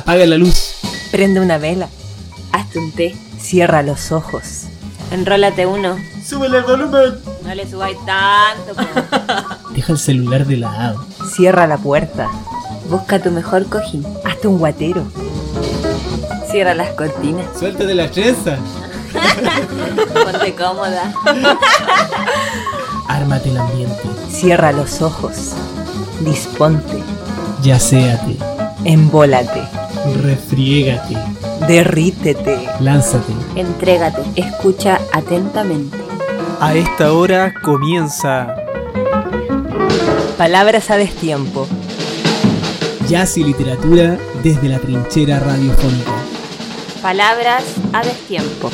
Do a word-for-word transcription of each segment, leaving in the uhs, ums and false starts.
Apaga la luz. Prende una vela. Hazte un té. Cierra los ojos. Enrólate uno. Súbele el volumen. No le subáis tanto. Po. Deja el celular de lado. Cierra la puerta. Busca tu mejor cojín. Hazte un guatero. Cierra las cortinas. Suéltate la trenza. Ponte cómoda. Ármate el ambiente. Cierra los ojos. Disponte. Yacéate. Embólate. Refriégate. Derrítete. Lánzate. Entrégate. Escucha atentamente. A esta hora comienza Palabras a destiempo. Jazz y literatura desde la trinchera radiofónica. Palabras a destiempo.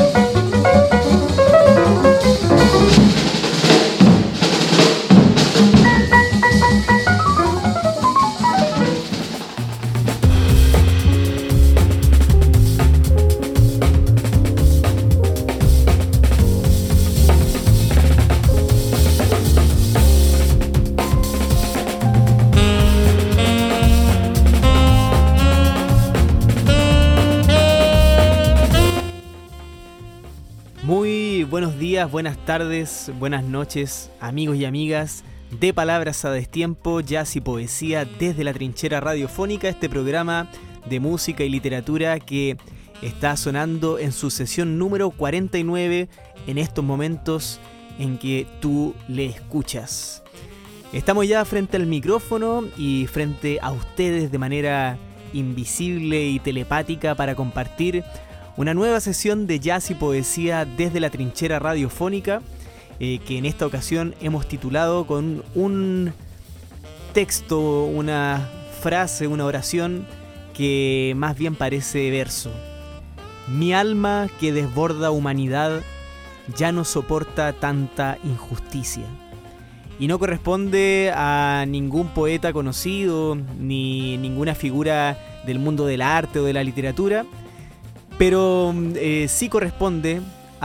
Buenos días, buenas tardes, buenas noches, amigos y amigas de Palabras a Destiempo, Jazz y Poesía desde la trinchera radiofónica, este programa de música y literatura que está sonando en su sesión número cuarenta y nueve en estos momentos en que tú le escuchas. Estamos ya frente al micrófono y frente a ustedes de manera invisible y telepática para compartir una nueva sesión de Jazz y Poesía desde la trinchera radiofónica, eh, que en esta ocasión hemos titulado con un texto, una frase, una oración que más bien parece verso. Mi alma que desborda humanidad ya no soporta tanta injusticia. Y no corresponde a ningún poeta conocido, ni ninguna figura del mundo del arte o de la literatura, pero eh, sí corresponde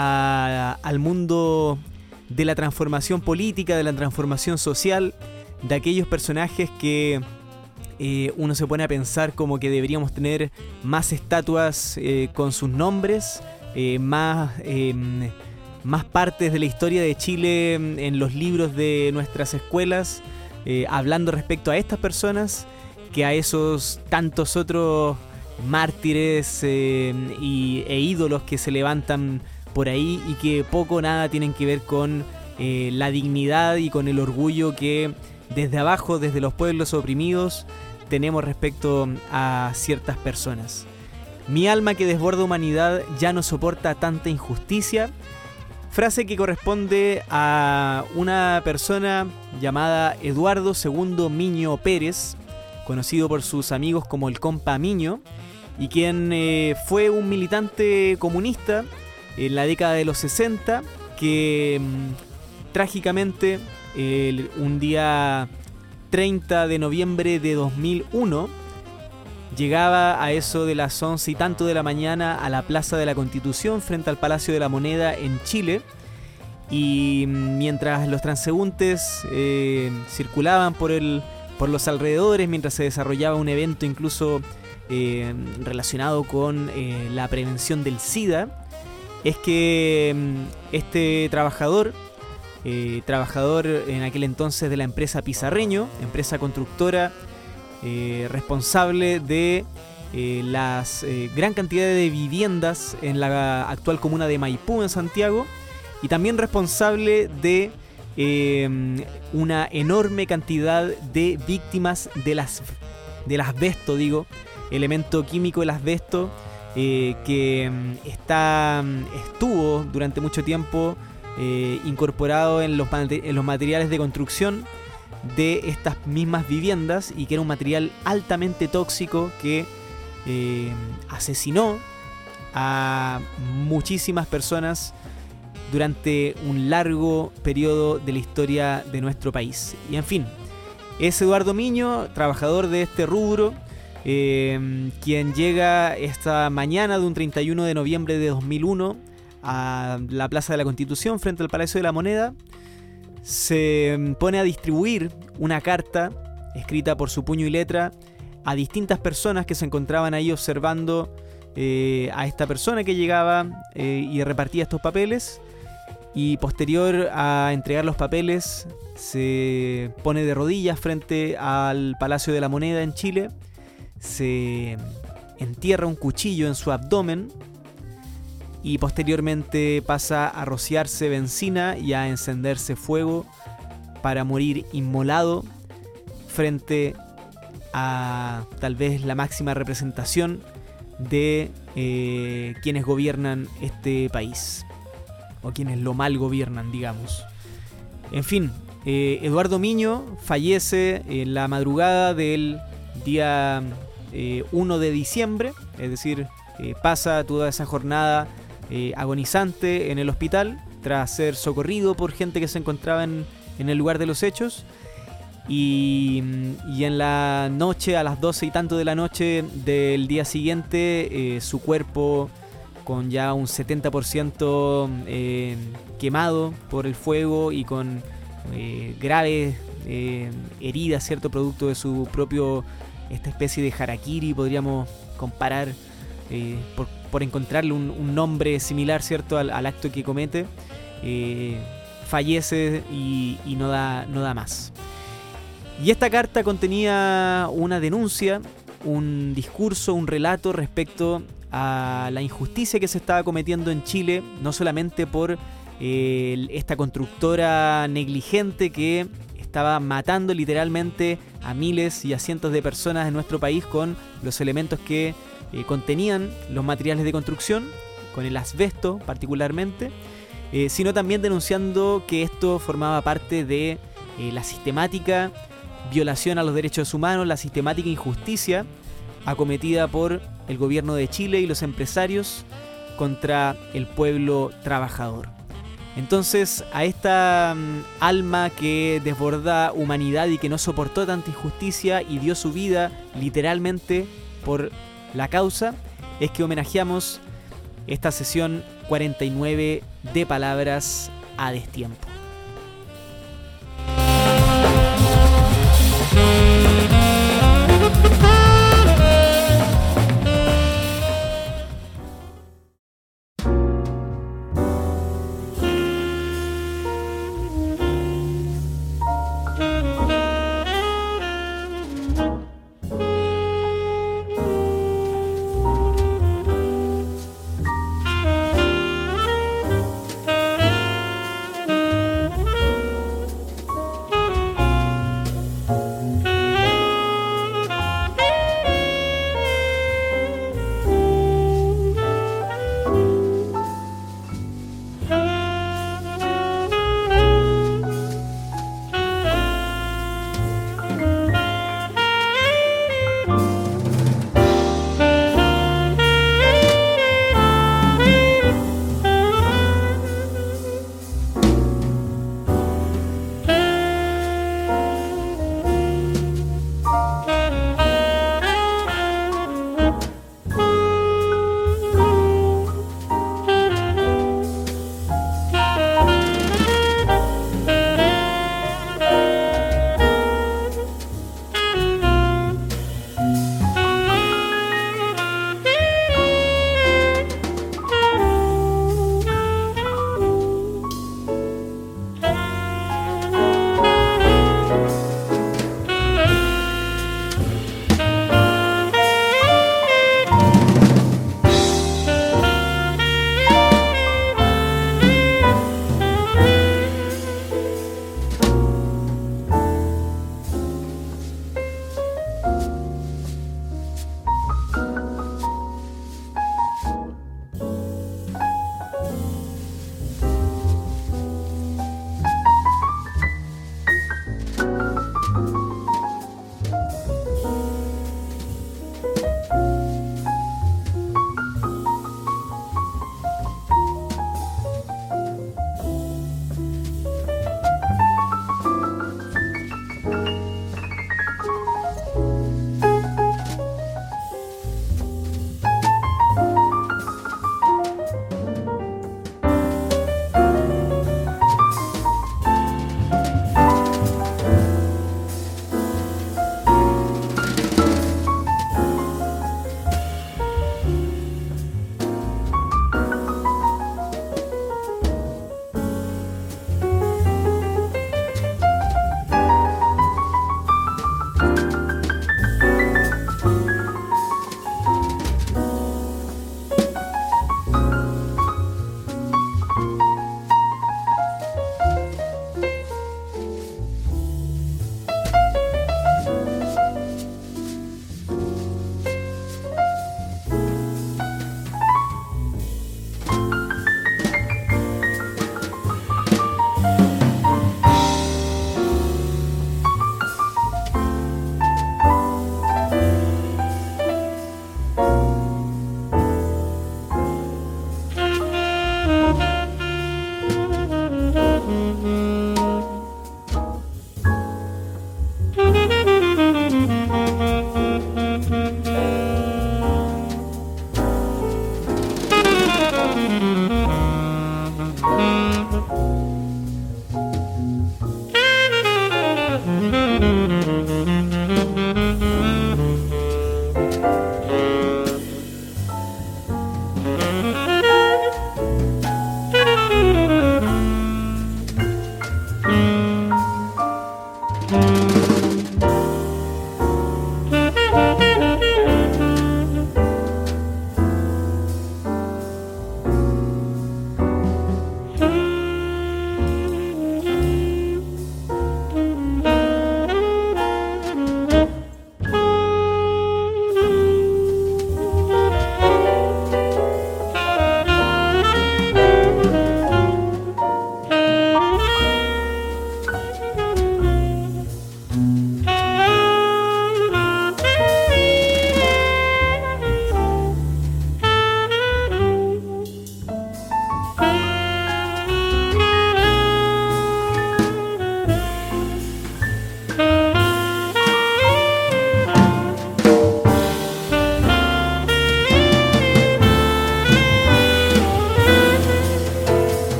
a, al mundo de la transformación política, de la transformación social, de aquellos personajes que eh, uno se pone a pensar como que deberíamos tener más estatuas eh, con sus nombres, eh, más, eh, más partes de la historia de Chile en los libros de nuestras escuelas, eh, hablando respecto a estas personas que a esos tantos otros mártires eh, y, e ídolos que se levantan por ahí y que poco o nada tienen que ver con eh, la dignidad y con el orgullo que desde abajo, desde los pueblos oprimidos, tenemos respecto a ciertas personas. Mi alma que desborda humanidad ya no soporta tanta injusticia. Frase que corresponde a una persona llamada Eduardo segundo Miño Pérez, conocido por sus amigos como el Compa Miño, y quien eh, fue un militante comunista en la década de los sesenta, que mmm, trágicamente eh, un día treinta de noviembre de dos mil uno llegaba a eso de las once y tanto de la mañana a la Plaza de la Constitución frente al Palacio de la Moneda en Chile, y mientras los transeúntes eh, circulaban por, el, por los alrededores, mientras se desarrollaba un evento incluso Eh, relacionado con eh, la prevención del SIDA, es que este trabajador, eh, trabajador en aquel entonces de la empresa Pizarreño, empresa constructora eh, responsable de eh, las eh, gran cantidad de viviendas en la actual comuna de Maipú en Santiago, y también responsable de eh, una enorme cantidad de víctimas de las del asbesto, digo, elemento químico del asbesto eh, que está, estuvo durante mucho tiempo eh, incorporado en los, en los materiales de construcción de estas mismas viviendas, y que era un material altamente tóxico que eh, asesinó a muchísimas personas durante un largo periodo de la historia de nuestro país. Y en fin, es Eduardo Miño, trabajador de este rubro, Eh, quien llega esta mañana de un treinta y uno de noviembre de dos mil uno a la Plaza de la Constitución frente al Palacio de la Moneda. Se pone a distribuir una carta escrita por su puño y letra a distintas personas que se encontraban ahí observando eh, a esta persona que llegaba eh, y repartía estos papeles. Y posterior a entregar los papeles, se pone de rodillas frente al Palacio de la Moneda en Chile, se entierra un cuchillo en su abdomen y posteriormente pasa a rociarse benzina y a encenderse fuego para morir inmolado frente a tal vez la máxima representación de eh, quienes gobiernan este país, o quienes lo mal gobiernan, digamos. En fin, eh, Eduardo Miño fallece en la madrugada del día eh, uno de diciembre, es decir, eh, pasa toda esa jornada eh, agonizante en el hospital tras ser socorrido por gente que se encontraba en, en el lugar de los hechos. Y, y en la noche, a las doce y tanto de la noche del día siguiente, eh, su cuerpo, con ya un setenta por ciento eh, quemado por el fuego y con eh, graves eh, heridas, ¿cierto? Producto de su propio, esta especie de harakiri, podríamos comparar, eh, por, por encontrarle un, un nombre similar, ¿cierto? Al, al acto que comete, eh, fallece y, y no da, no da más. Y esta carta contenía una denuncia, un discurso, un relato respecto a la injusticia que se estaba cometiendo en Chile, no solamente por eh, esta constructora negligente que estaba matando literalmente a miles y a cientos de personas en nuestro país con los elementos que eh, contenían los materiales de construcción, con el asbesto particularmente, eh, sino también denunciando que esto formaba parte de eh, la sistemática violación a los derechos humanos, la sistemática injusticia acometida por el gobierno de Chile y los empresarios contra el pueblo trabajador. Entonces, a esta um, alma que desborda humanidad y que no soportó tanta injusticia y dio su vida literalmente por la causa, es que homenajeamos esta sesión cuarenta y nueve de Palabras a Destiempo.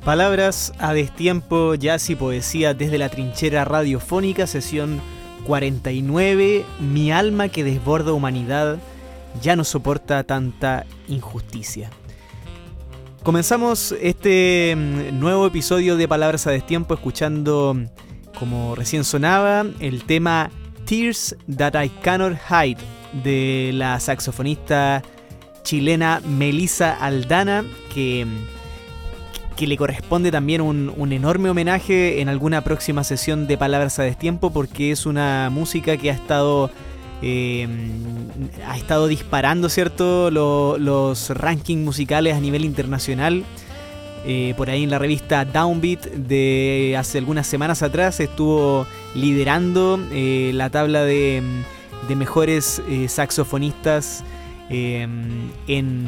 Palabras a destiempo, jazz y poesía desde la trinchera radiofónica, sesión cuarenta y nueve. Mi alma que desborda humanidad ya no soporta tanta injusticia. Comenzamos este nuevo episodio de Palabras a destiempo escuchando, como recién sonaba, el tema Tears That I Cannot Hide de la saxofonista chilena Melissa Aldana, que... que le corresponde también un, un enorme homenaje en alguna próxima sesión de Palabras a Destiempo, porque es una música que ha estado eh, ha estado disparando, ¿cierto?, Lo, los rankings musicales a nivel internacional. Eh, por ahí en la revista Downbeat de hace algunas semanas atrás estuvo liderando eh, la tabla de, de mejores eh, saxofonistas eh, en...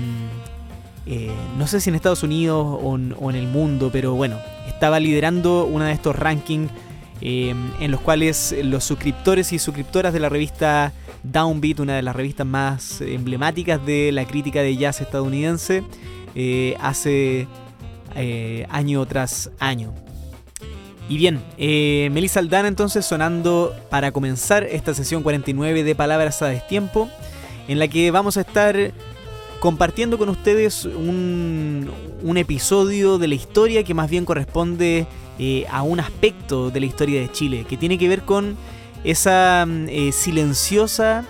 Eh, no sé si en Estados Unidos o en, o en el mundo, pero bueno, estaba liderando uno de estos rankings eh, en los cuales los suscriptores y suscriptoras de la revista Downbeat, una de las revistas más emblemáticas de la crítica de jazz estadounidense, eh, hace eh, año tras año. Y bien, eh, Melissa Aldana entonces sonando para comenzar esta sesión cuarenta y nueve de Palabras a Destiempo, en la que vamos a estar compartiendo con ustedes un, un episodio de la historia que más bien corresponde eh, a un aspecto de la historia de Chile, que tiene que ver con esa eh, silenciosa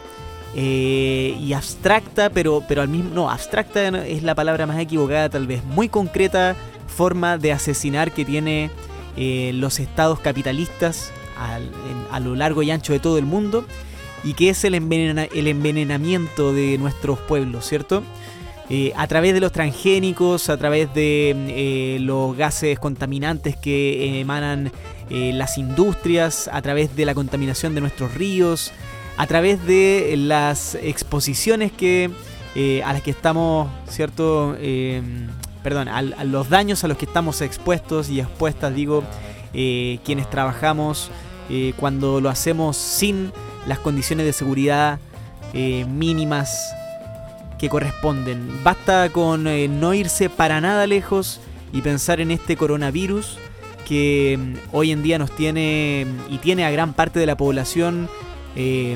eh, y abstracta, pero, pero al mismo no, abstracta es la palabra más equivocada tal vez, muy concreta forma de asesinar que tiene eh, los estados capitalistas al, en, a lo largo y ancho de todo el mundo, y que es el, envenena, el envenenamiento de nuestros pueblos, ¿cierto? Eh, a través de los transgénicos, a través de eh, los gases contaminantes que emanan eh, las industrias, a través de la contaminación de nuestros ríos, a través de las exposiciones que eh, a las que estamos, ¿cierto? Eh, perdón, a, a los daños a los que estamos expuestos y expuestas, digo, eh, quienes trabajamos eh, cuando lo hacemos sin las condiciones de seguridad eh, mínimas que corresponden. Basta con eh, no irse para nada lejos y pensar en este coronavirus que eh, hoy en día nos tiene y tiene a gran parte de la población eh,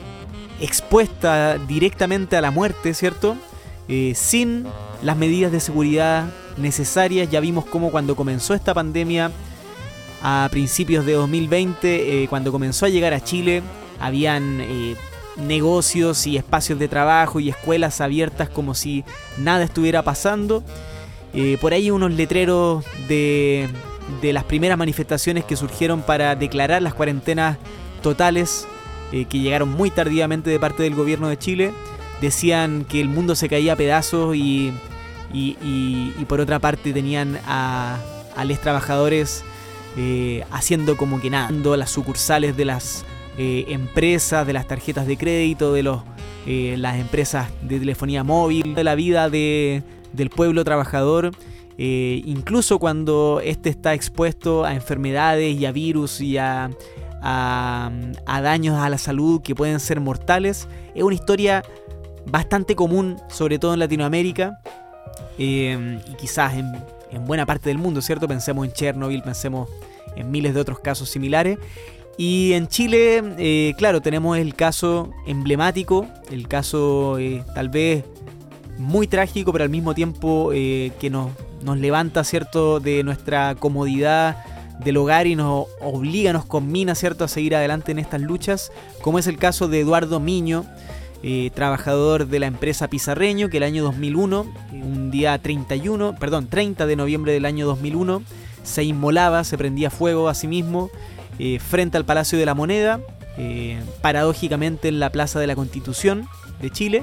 expuesta directamente a la muerte, ¿cierto? Eh, sin las medidas de seguridad necesarias. Ya vimos cómo cuando comenzó esta pandemia a principios de dos mil veinte, eh, cuando comenzó a llegar a Chile, habían eh, negocios y espacios de trabajo y escuelas abiertas como si nada estuviera pasando. Eh, por ahí unos letreros de, de las primeras manifestaciones que surgieron para declarar las cuarentenas totales, eh, que llegaron muy tardíamente de parte del gobierno de Chile, decían que el mundo se caía a pedazos y, y, y, y por otra parte tenían a, a los trabajadores eh, haciendo como que nada, las sucursales de las Eh, empresas, de las tarjetas de crédito, de los, eh, las empresas de telefonía móvil, de la vida de, del pueblo trabajador, eh, incluso cuando éste está expuesto a enfermedades y a virus y a, a, a daños a la salud que pueden ser mortales. Es una historia bastante común, sobre todo en Latinoamérica, eh, y quizás en, en buena parte del mundo, ¿cierto? Pensemos en Chernobyl, pensemos en miles de otros casos similares. Y en Chile, eh, claro, tenemos el caso emblemático, el caso eh, tal vez muy trágico, pero al mismo tiempo eh, que nos, nos levanta, ¿cierto?, de nuestra comodidad del hogar y nos obliga, nos conmina, ¿cierto?, a seguir adelante en estas luchas, como es el caso de Eduardo Miño, eh, trabajador de la empresa Pizarreño, que el año dos mil uno, un día treinta y uno, perdón, treinta de noviembre del año dos mil uno, se inmolaba, se prendía fuego a sí mismo, Eh, frente al Palacio de la Moneda, eh, paradójicamente en la Plaza de la Constitución de Chile,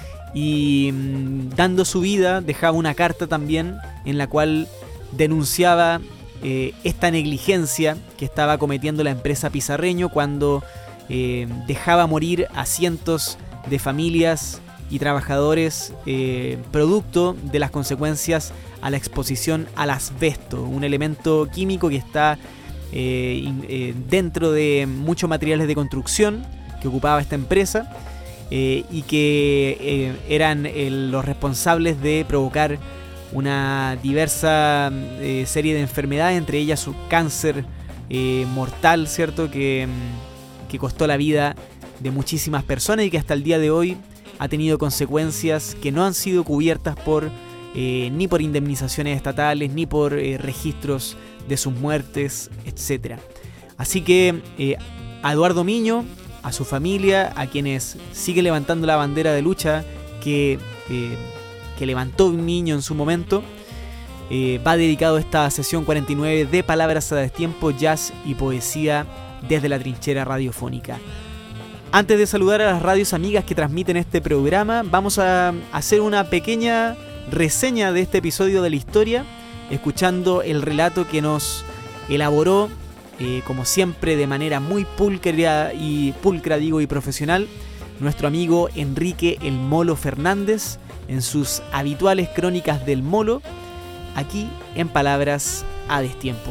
y mmm, dando su vida dejaba una carta también en la cual denunciaba eh, esta negligencia que estaba cometiendo la empresa Pizarreño cuando eh, dejaba morir a cientos de familias y trabajadores eh, producto de las consecuencias a la exposición al asbesto, un elemento químico que está Eh, eh, dentro de muchos materiales de construcción que ocupaba esta empresa eh, y que eh, eran eh, los responsables de provocar una diversa eh, serie de enfermedades, entre ellas su cáncer eh, mortal, ¿cierto? Que, que costó la vida de muchísimas personas y que hasta el día de hoy ha tenido consecuencias que no han sido cubiertas por eh, ni por indemnizaciones estatales, ni por eh, registros de sus muertes, etcétera. Así que eh, a Eduardo Miño, a su familia, a quienes siguen levantando la bandera de lucha que, eh, que levantó Miño en su momento, eh, va dedicado esta sesión cuarenta y nueve de Palabras a Destiempo, Jazz y Poesía desde la Trinchera Radiofónica. Antes de saludar a las radios amigas que transmiten este programa, vamos a hacer una pequeña reseña de este episodio de la historia, escuchando el relato que nos elaboró, eh, como siempre, de manera muy pulcra y, pulcra, digo, y profesional, nuestro amigo Enrique El Molo Fernández, en sus habituales crónicas del Molo, aquí en Palabras a Destiempo.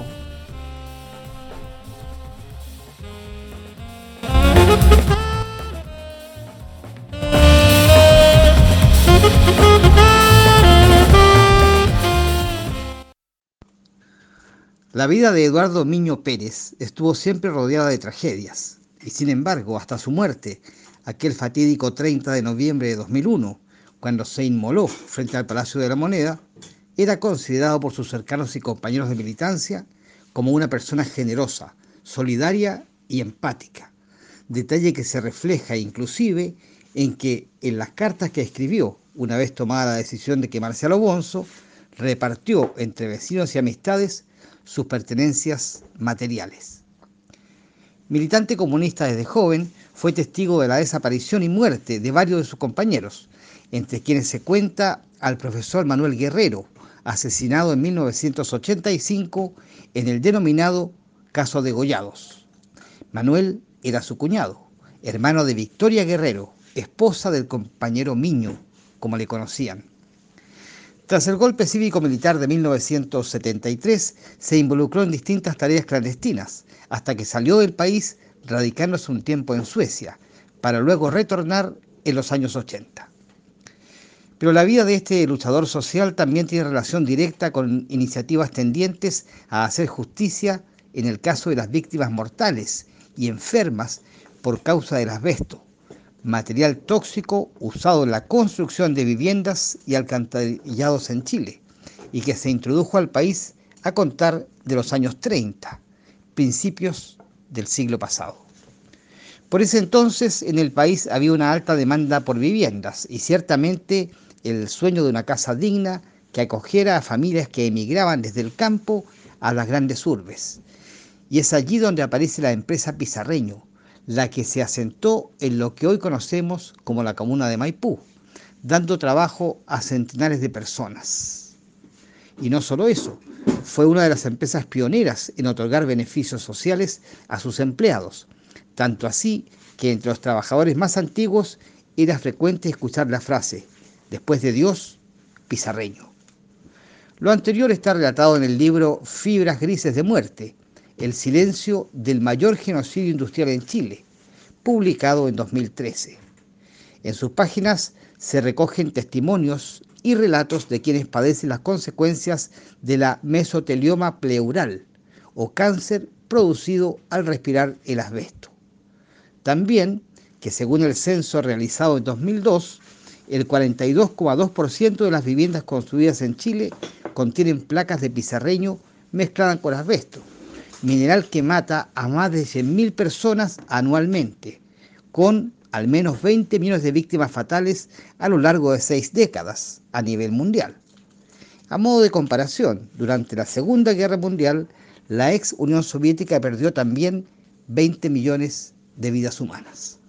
La vida de Eduardo Miño Pérez estuvo siempre rodeada de tragedias, y sin embargo, hasta su muerte, aquel fatídico treinta de noviembre de dos mil uno, cuando se inmoló frente al Palacio de la Moneda, era considerado por sus cercanos y compañeros de militancia como una persona generosa, solidaria y empática, detalle que se refleja inclusive en que en las cartas que escribió, una vez tomada la decisión de quemarse a lo bonzo, repartió entre vecinos y amistades sus pertenencias materiales. Militante comunista desde joven, fue testigo de la desaparición y muerte de varios de sus compañeros, entre quienes se cuenta al profesor Manuel Guerrero, asesinado en mil novecientos ochenta y cinco en el denominado caso de Gollados. Manuel era su cuñado, hermano de Victoria Guerrero, esposa del compañero Miño, como le conocían. Tras el golpe cívico-militar de mil novecientos setenta y tres, se involucró en distintas tareas clandestinas, hasta que salió del país, radicándose un tiempo en Suecia, para luego retornar en los años ochenta. Pero la vida de este luchador social también tiene relación directa con iniciativas tendientes a hacer justicia en el caso de las víctimas mortales y enfermas por causa del asbesto, material tóxico usado en la construcción de viviendas y alcantarillados en Chile, y que se introdujo al país a contar de los años treinta, principios del siglo pasado. Por ese entonces en el país había una alta demanda por viviendas y ciertamente el sueño de una casa digna que acogiera a familias que emigraban desde el campo a las grandes urbes. Y es allí donde aparece la empresa Pizarreño, la que se asentó en lo que hoy conocemos como la comuna de Maipú, dando trabajo a centenares de personas. Y no solo eso, fue una de las empresas pioneras en otorgar beneficios sociales a sus empleados, tanto así que entre los trabajadores más antiguos era frecuente escuchar la frase, después de Dios, Pizarreño. Lo anterior está relatado en el libro Fibras Grises de Muerte, el silencio del mayor genocidio industrial en Chile, publicado en dos mil trece. En sus páginas se recogen testimonios y relatos de quienes padecen las consecuencias de la mesotelioma pleural, o cáncer producido al respirar el asbesto. También que según el censo realizado en dos mil dos, el cuarenta y dos coma dos por ciento de las viviendas construidas en Chile contienen placas de pizarreño mezcladas con asbesto, mineral que mata a más de cien mil personas anualmente, con al menos veinte millones de víctimas fatales a lo largo de seis décadas a nivel mundial. A modo de comparación, durante la Segunda Guerra Mundial, la ex Unión Soviética perdió también veinte millones de vidas humanas.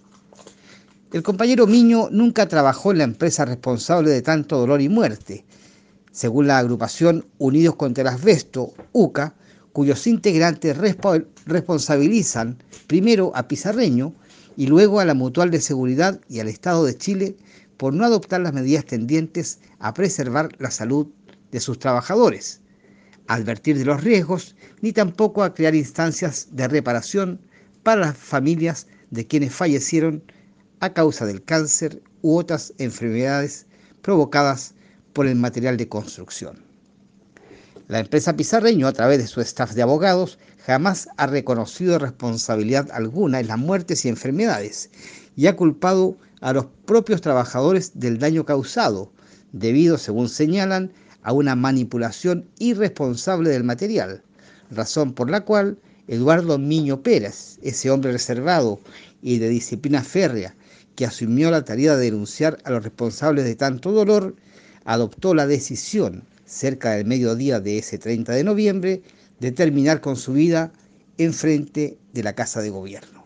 El compañero Miño nunca trabajó en la empresa responsable de tanto dolor y muerte, según la agrupación Unidos contra el Asbesto, U C A, cuyos integrantes resp- responsabilizan primero a Pizarreño y luego a la Mutual de Seguridad y al Estado de Chile por no adoptar las medidas tendientes a preservar la salud de sus trabajadores, a advertir de los riesgos, ni tampoco a crear instancias de reparación para las familias de quienes fallecieron a causa del cáncer u otras enfermedades provocadas por el material de construcción. La empresa Pizarreño, a través de su staff de abogados, jamás ha reconocido responsabilidad alguna en las muertes y enfermedades y ha culpado a los propios trabajadores del daño causado, debido, según señalan, a una manipulación irresponsable del material, razón por la cual Eduardo Miño Pérez, ese hombre reservado y de disciplina férrea que asumió la tarea de denunciar a los responsables de tanto dolor, adoptó la decisión, cerca del mediodía de ese treinta de noviembre, de terminar con su vida enfrente de la Casa de Gobierno.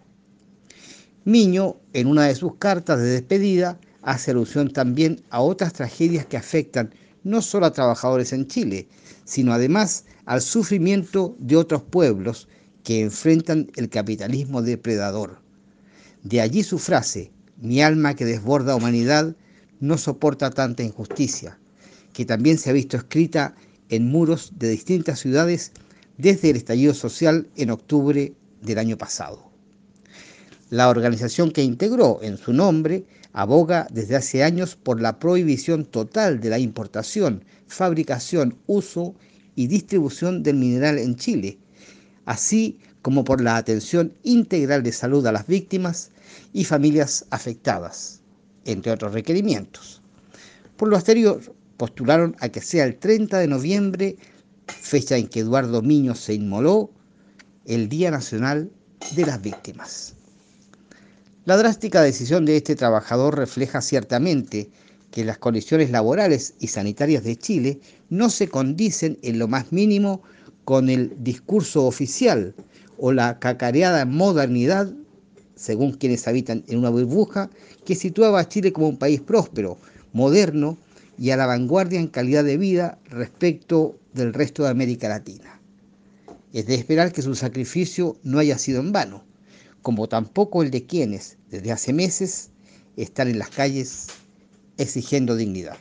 Miño, en una de sus cartas de despedida, hace alusión también a otras tragedias que afectan no solo a trabajadores en Chile, sino además al sufrimiento de otros pueblos que enfrentan el capitalismo depredador. De allí su frase: mi alma que desborda humanidad no soporta tanta injusticia, que también se ha visto escrita en muros de distintas ciudades desde el estallido social en octubre del año pasado. La organización que integró en su nombre aboga desde hace años por la prohibición total de la importación, fabricación, uso y distribución del mineral en Chile, así como por la atención integral de salud a las víctimas y familias afectadas, entre otros requerimientos. Por lo anterior, postularon a que sea el treinta de noviembre, fecha en que Eduardo Miño se inmoló, el Día Nacional de las Víctimas. La drástica decisión de este trabajador refleja ciertamente que las condiciones laborales y sanitarias de Chile no se condicen en lo más mínimo con el discurso oficial o la cacareada modernidad, según quienes habitan en una burbuja, que situaba a Chile como un país próspero, moderno y a la vanguardia en calidad de vida respecto del resto de América Latina. Es de esperar que su sacrificio no haya sido en vano, como tampoco el de quienes, desde hace meses, están en las calles exigiendo dignidad.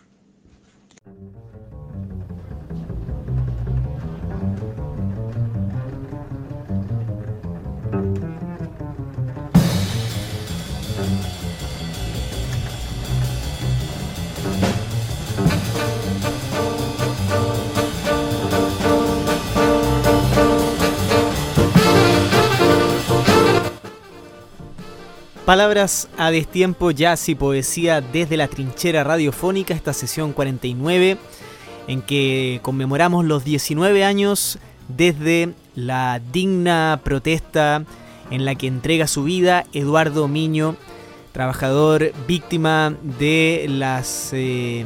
Palabras a destiempo, jazz y poesía desde la trinchera radiofónica, esta sesión cuarenta y nueve, en que conmemoramos los diecinueve años desde la digna protesta en la que entrega su vida Eduardo Miño, trabajador víctima de las eh,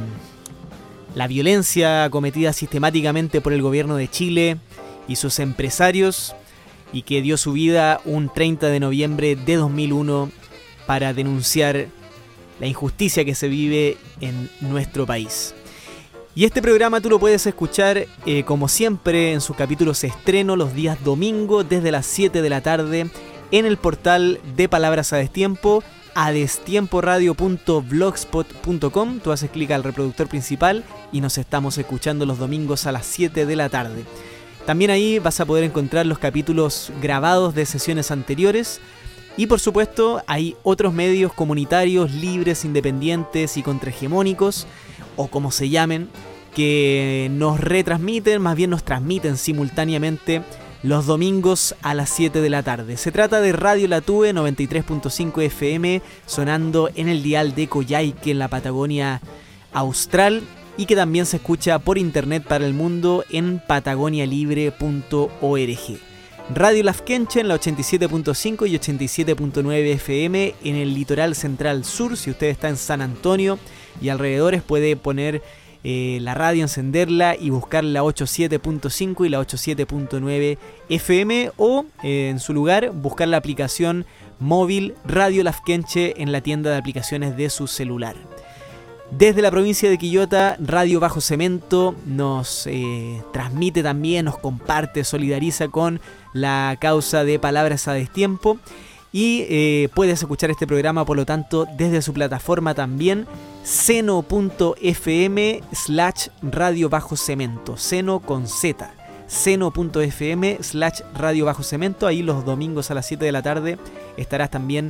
la violencia cometida sistemáticamente por el gobierno de Chile y sus empresarios, y que dio su vida un treinta de noviembre de dos mil uno para denunciar la injusticia que se vive en nuestro país. Y este programa tú lo puedes escuchar eh, como siempre en sus capítulos estreno los días domingo desde las siete de la tarde en el portal de Palabras a Destiempo, a destiempo radio punto blogspot punto com. Tú haces clic al reproductor principal y nos estamos escuchando los domingos a las siete de la tarde. También ahí vas a poder encontrar los capítulos grabados de sesiones anteriores. Y por supuesto hay otros medios comunitarios, libres, independientes y contrahegemónicos, o como se llamen, que nos retransmiten, más bien nos transmiten simultáneamente los domingos a las siete de la tarde. Se trata de Radio Latúe noventa y tres punto cinco F M, sonando en el dial de Coyhaique en la Patagonia Austral, y que también se escucha por internet para el mundo en patagonia libre punto org. Radio Lafkenche en la ochenta y siete punto cinco y ochenta y siete punto nueve F M en el litoral central sur. Si usted está en San Antonio y alrededores, puede poner eh, la radio, encenderla y buscar la ochenta y siete punto cinco y la ochenta y siete punto nueve F M, o eh, en su lugar buscar la aplicación móvil Radio Lafkenche en la tienda de aplicaciones de su celular. Desde la provincia de Quillota, Radio Bajo Cemento nos eh, transmite también, nos comparte, solidariza con la causa de Palabras a Destiempo, y eh, puedes escuchar este programa, por lo tanto, desde su plataforma también, seno punto f m slash radio bajo cemento, seno con z, seno punto f m slash radio bajo cemento. Ahí los domingos a las siete de la tarde estarás también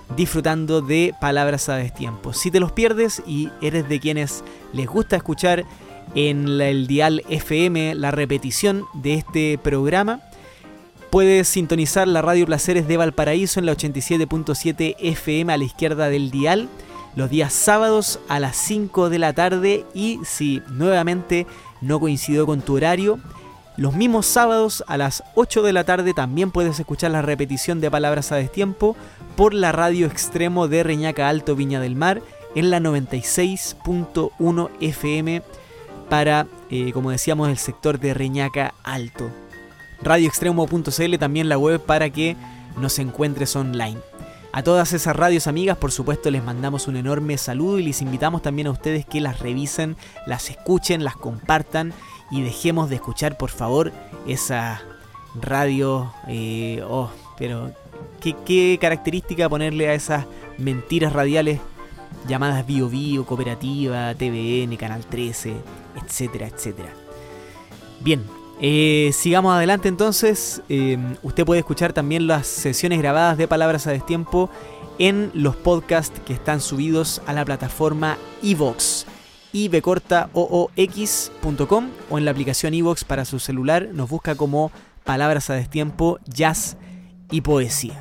disfrutando de Palabras a Destiempo. Si te los pierdes y eres de quienes les gusta escuchar en el dial F M la repetición de este programa, puedes sintonizar la Radio Placeres de Valparaíso en la ochenta y siete punto siete F M a la izquierda del dial los días sábados a las cinco de la tarde, y si nuevamente no coincidió con tu horario, los mismos sábados a las ocho de la tarde también puedes escuchar la repetición de Palabras a Destiempo por la Radio Extremo de Reñaca Alto, Viña del Mar, en la noventa y seis punto uno F M para, eh, como decíamos, el sector de Reñaca Alto. radio extremo punto c l también la web para que nos encuentres online. A todas esas radios amigas, por supuesto, les mandamos un enorme saludo y les invitamos también a ustedes que las revisen, las escuchen, las compartan y dejemos de escuchar, por favor, esa radio. Eh, oh, pero ¿qué, qué característica ponerle a esas mentiras radiales llamadas Bio Bio, Cooperativa, T V N, Canal trece, etcétera, etcétera. Bien, eh, sigamos adelante entonces. Eh, usted puede escuchar también las sesiones grabadas de Palabras a Destiempo en los podcasts que están subidos a la plataforma iVoox, i b corta o o x punto com, o en la aplicación iVoox para su celular. Nos busca como Palabras a Destiempo, Jazz y Poesía.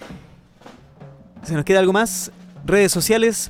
¿Se nos queda algo más? Redes sociales,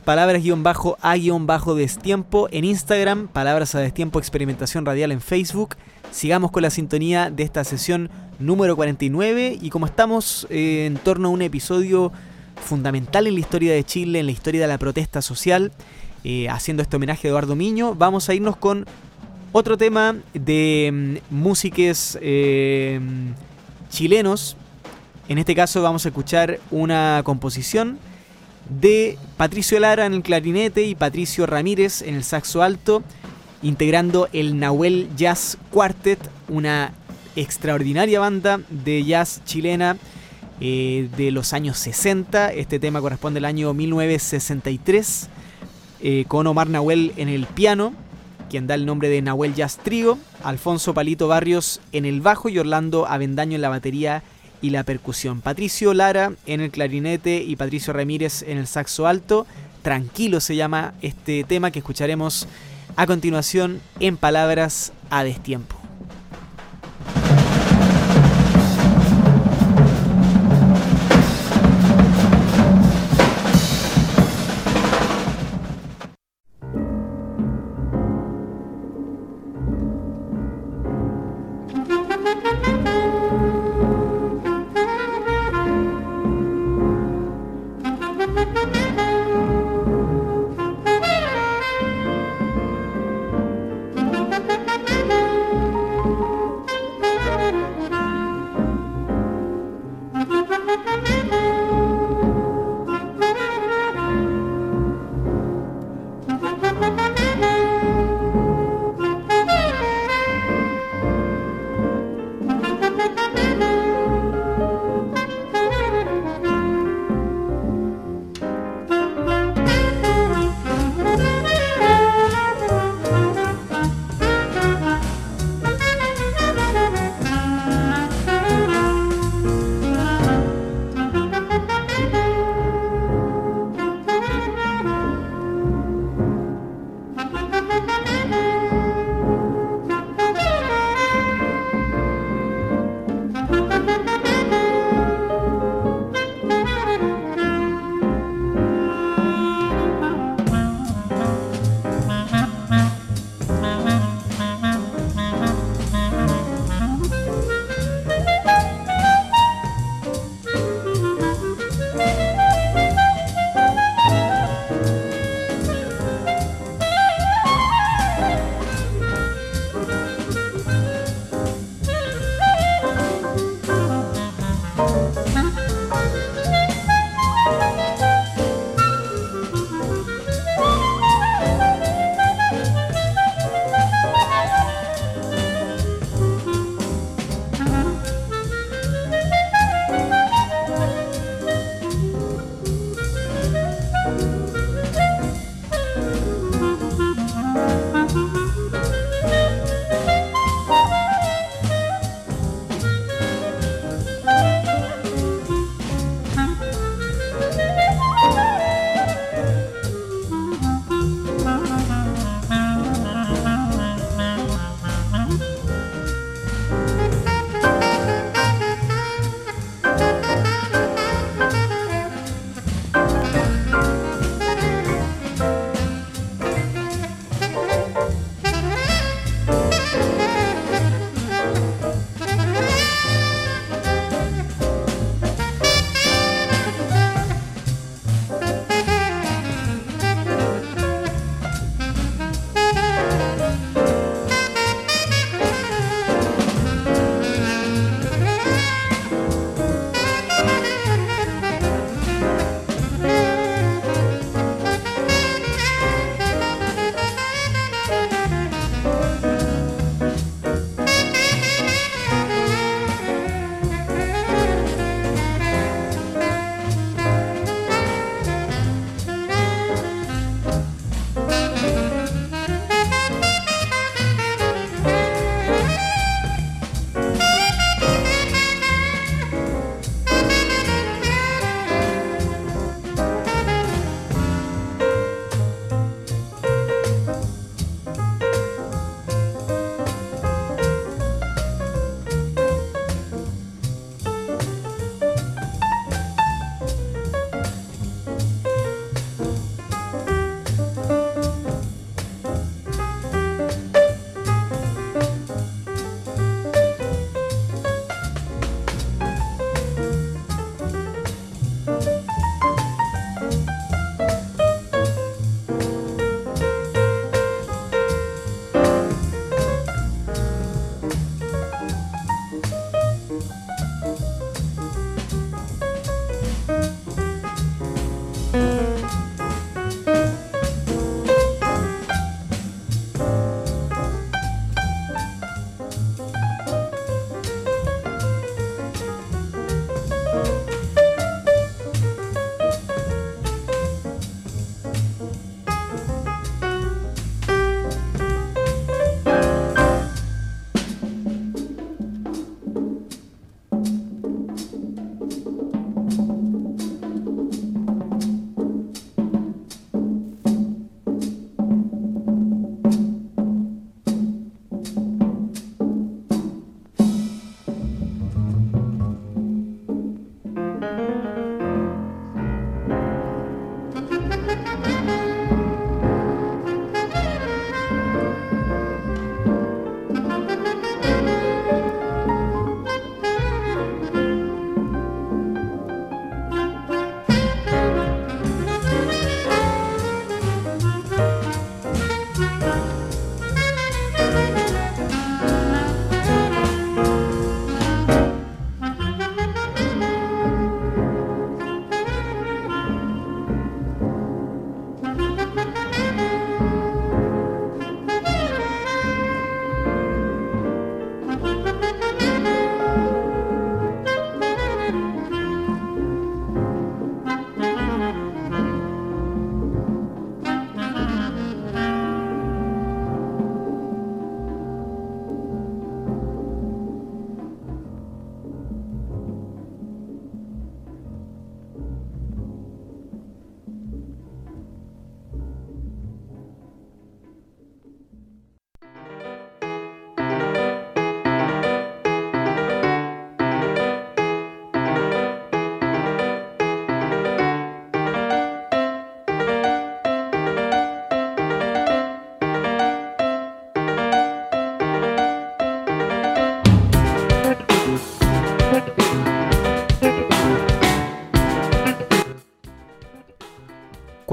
palabras-a-destiempo en Instagram, Palabras a Destiempo Experimentación Radial en Facebook. Sigamos con la sintonía de esta sesión número cuarenta y nueve, y como estamos eh, en torno a un episodio fundamental en la historia de Chile, en la historia de la protesta social, eh, haciendo este homenaje a Eduardo Miño, vamos a irnos con otro tema de um, músiques eh, chilenos. En este caso vamos a escuchar una composición de Patricio Lara en el clarinete y Patricio Ramírez en el saxo alto, integrando el Nahuel Jazz Quartet, una extraordinaria banda de jazz chilena eh, de los años sesenta. Este tema corresponde al año mil novecientos sesenta y tres, eh, con Omar Nahuel en el piano, quien da el nombre de Nahuel Jazz Trio, Alfonso Palito Barrios en el bajo y Orlando Avendaño en la batería y la percusión. Patricio Lara en el clarinete y Patricio Ramírez en el saxo alto. Tranquilo se llama este tema que escucharemos a continuación en Palabras a Destiempo.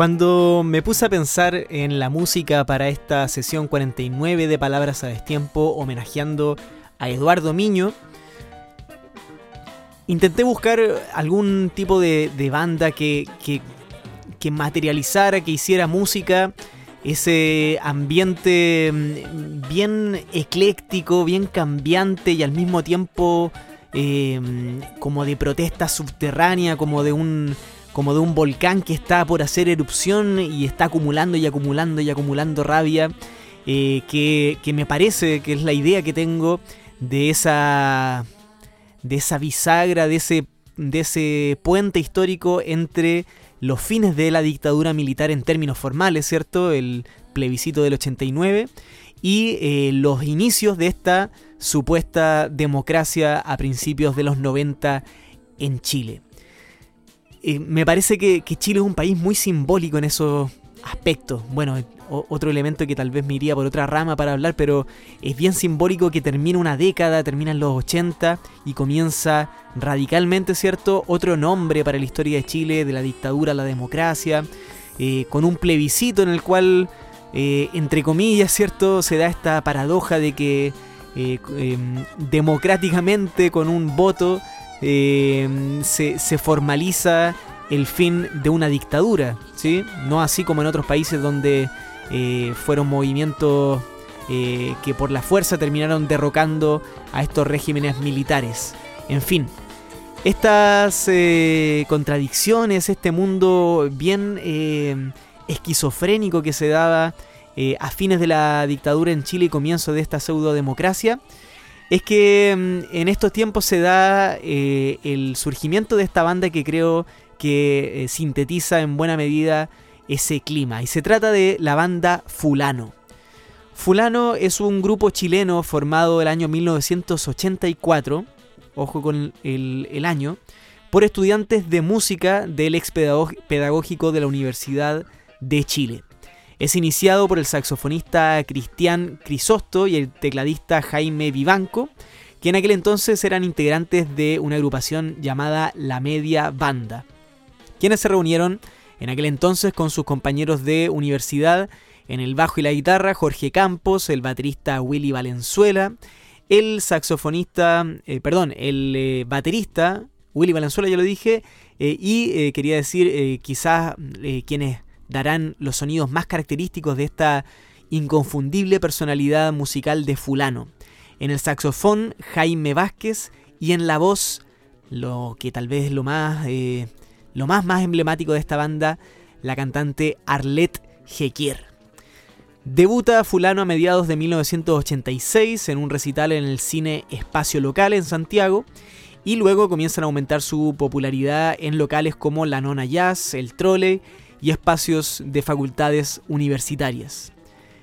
Cuando me puse a pensar en la música para esta sesión cuarenta y nueve de Palabras a Destiempo, homenajeando a Eduardo Miño, intenté buscar algún tipo de, de banda que, que, que materializara, que hiciera música, ese ambiente bien ecléctico, bien cambiante y al mismo tiempo eh, como de protesta subterránea, como de un... como de un volcán que está por hacer erupción y está acumulando y acumulando y acumulando rabia, eh, que, que me parece que es la idea que tengo de esa, de esa bisagra, de ese, de ese puente histórico entre los fines de la dictadura militar en términos formales, ¿cierto? El plebiscito del ochenta y nueve y eh, los inicios de esta supuesta democracia a principios de los noventa en Chile. Eh, me parece que, que Chile es un país muy simbólico en esos aspectos. Bueno, o, otro elemento que tal vez me iría por otra rama para hablar, pero es bien simbólico que termina una década, termina en los ochenta y comienza radicalmente, ¿cierto?, otro nombre para la historia de Chile, de la dictadura a la democracia, eh, con un plebiscito en el cual, eh, entre comillas, ¿cierto?, se da esta paradoja de que eh, eh, democráticamente, con un voto, Eh, se, se formaliza el fin de una dictadura, ¿sí? No así como en otros países donde eh, fueron movimientos eh, que por la fuerza terminaron derrocando a estos regímenes militares. En fin, estas eh, contradicciones, este mundo bien eh, esquizofrénico que se daba eh, a fines de la dictadura en Chile y comienzo de esta pseudodemocracia, es que en estos tiempos se da eh, el surgimiento de esta banda que creo que eh, sintetiza en buena medida ese clima. Y se trata de la banda Fulano. Fulano es un grupo chileno formado el año mil novecientos ochenta y cuatro, ojo con el, el año, por estudiantes de música del ex pedagógico de la Universidad de Chile. Es iniciado por el saxofonista Cristian Crisosto y el tecladista Jaime Vivanco, que en aquel entonces eran integrantes de una agrupación llamada La Media Banda, quienes se reunieron en aquel entonces con sus compañeros de universidad en el bajo y la guitarra Jorge Campos, el baterista Willy Valenzuela, el saxofonista, eh, perdón, el eh, baterista Willy Valenzuela, ya lo dije, eh, y eh, quería decir eh, quizás eh, quienes darán los sonidos más característicos de esta inconfundible personalidad musical de Fulano. En el saxofón, Jaime Vázquez, y en la voz, lo que tal vez es lo más, eh, lo más, más emblemático de esta banda, la cantante Arlette Jequier. Debuta Fulano a mediados de mil novecientos ochenta y seis en un recital en el Cine Espacio Local en Santiago, y luego comienzan a aumentar su popularidad en locales como La Nona Jazz, El Trole y espacios de facultades universitarias.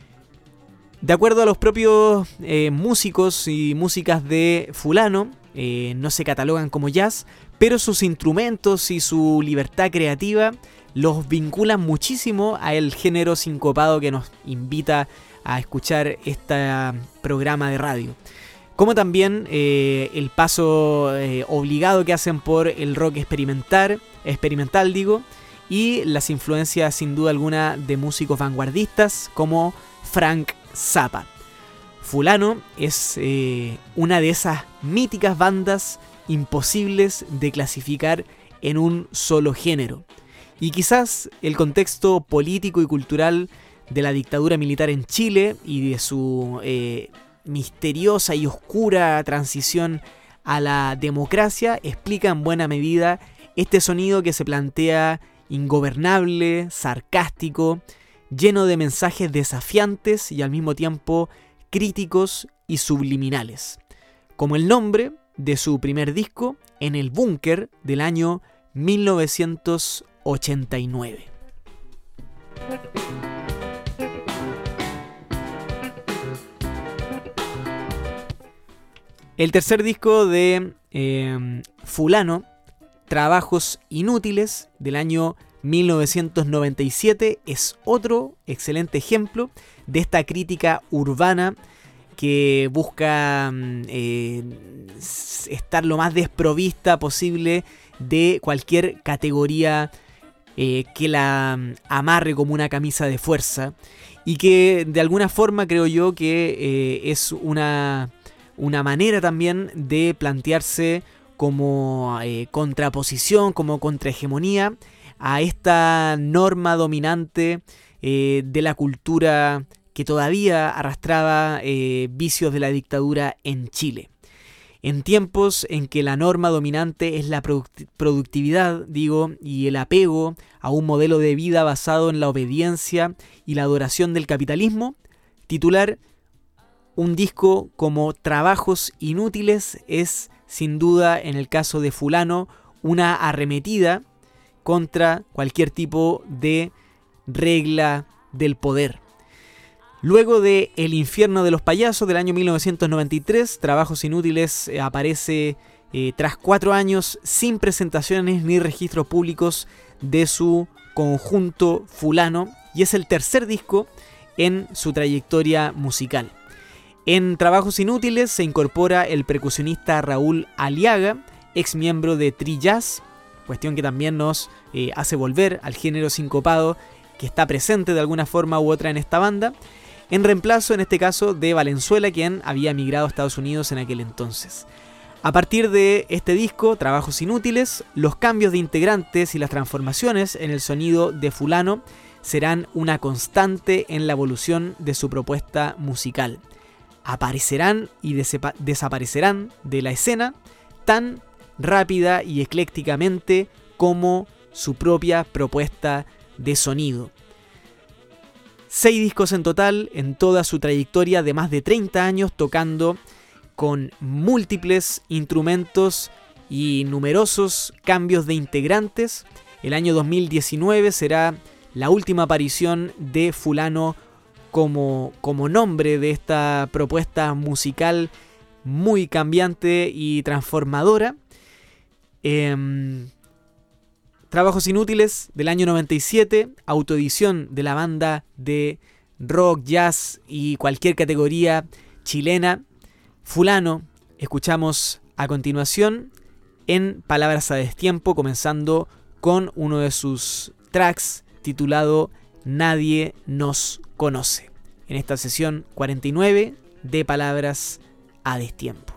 De acuerdo a los propios eh, músicos y músicas de Fulano, eh, no se catalogan como jazz, pero sus instrumentos y su libertad creativa los vinculan muchísimo al género sincopado que nos invita a escuchar este programa de radio. Como también eh, el paso eh, obligado que hacen por el rock experimental, experimental digo, y las influencias sin duda alguna de músicos vanguardistas como Frank Zappa. Fulano es eh, una de esas míticas bandas imposibles de clasificar en un solo género. Y quizás el contexto político y cultural de la dictadura militar en Chile y de su eh, misteriosa y oscura transición a la democracia explica en buena medida este sonido que se plantea ingobernable, sarcástico, lleno de mensajes desafiantes y al mismo tiempo críticos y subliminales, como el nombre de su primer disco, En el Búnker, del año mil novecientos ochenta y nueve. El tercer disco de eh, Fulano, Trabajos Inútiles, del año mil novecientos noventa y siete, es otro excelente ejemplo de esta crítica urbana que busca eh, estar lo más desprovista posible de cualquier categoría eh, que la amarre como una camisa de fuerza y que de alguna forma creo yo que eh, es una, una manera también de plantearse como eh, contraposición, como contrahegemonía a esta norma dominante eh, de la cultura que todavía arrastraba eh, vicios de la dictadura en Chile. En tiempos en que la norma dominante es la product- productividad, digo, y el apego a un modelo de vida basado en la obediencia y la adoración del capitalismo, titular un disco como Trabajos Inútiles es, sin duda, en el caso de Fulano, una arremetida contra cualquier tipo de regla del poder. Luego de El infierno de los payasos del año mil novecientos noventa y tres, Trabajos Inútiles eh, aparece eh, tras cuatro años sin presentaciones ni registros públicos de su conjunto Fulano y es el tercer disco en su trayectoria musical. En Trabajos Inútiles se incorpora el percusionista Raúl Aliaga, ex miembro de Tri Jazz, cuestión que también nos eh, hace volver al género sincopado que está presente de alguna forma u otra en esta banda, en reemplazo en este caso de Valenzuela, quien había emigrado a Estados Unidos en aquel entonces. A partir de este disco, Trabajos Inútiles, los cambios de integrantes y las transformaciones en el sonido de Fulano serán una constante en la evolución de su propuesta musical. Aparecerán y desepa- desaparecerán de la escena tan rápida y eclécticamente como su propia propuesta de sonido. Seis discos en total en toda su trayectoria de más de treinta años tocando con múltiples instrumentos y numerosos cambios de integrantes. El año dos mil diecinueve será la última aparición de Fulano como, como nombre de esta propuesta musical muy cambiante y transformadora. Eh, Trabajos Inútiles del año noventa y siete, autoedición de la banda de rock, jazz y cualquier categoría chilena. Fulano, escuchamos a continuación en Palabras a Destiempo, comenzando con uno de sus tracks titulado Nadie nos conoce, en esta sesión cuarenta y nueve de Palabras a Destiempo.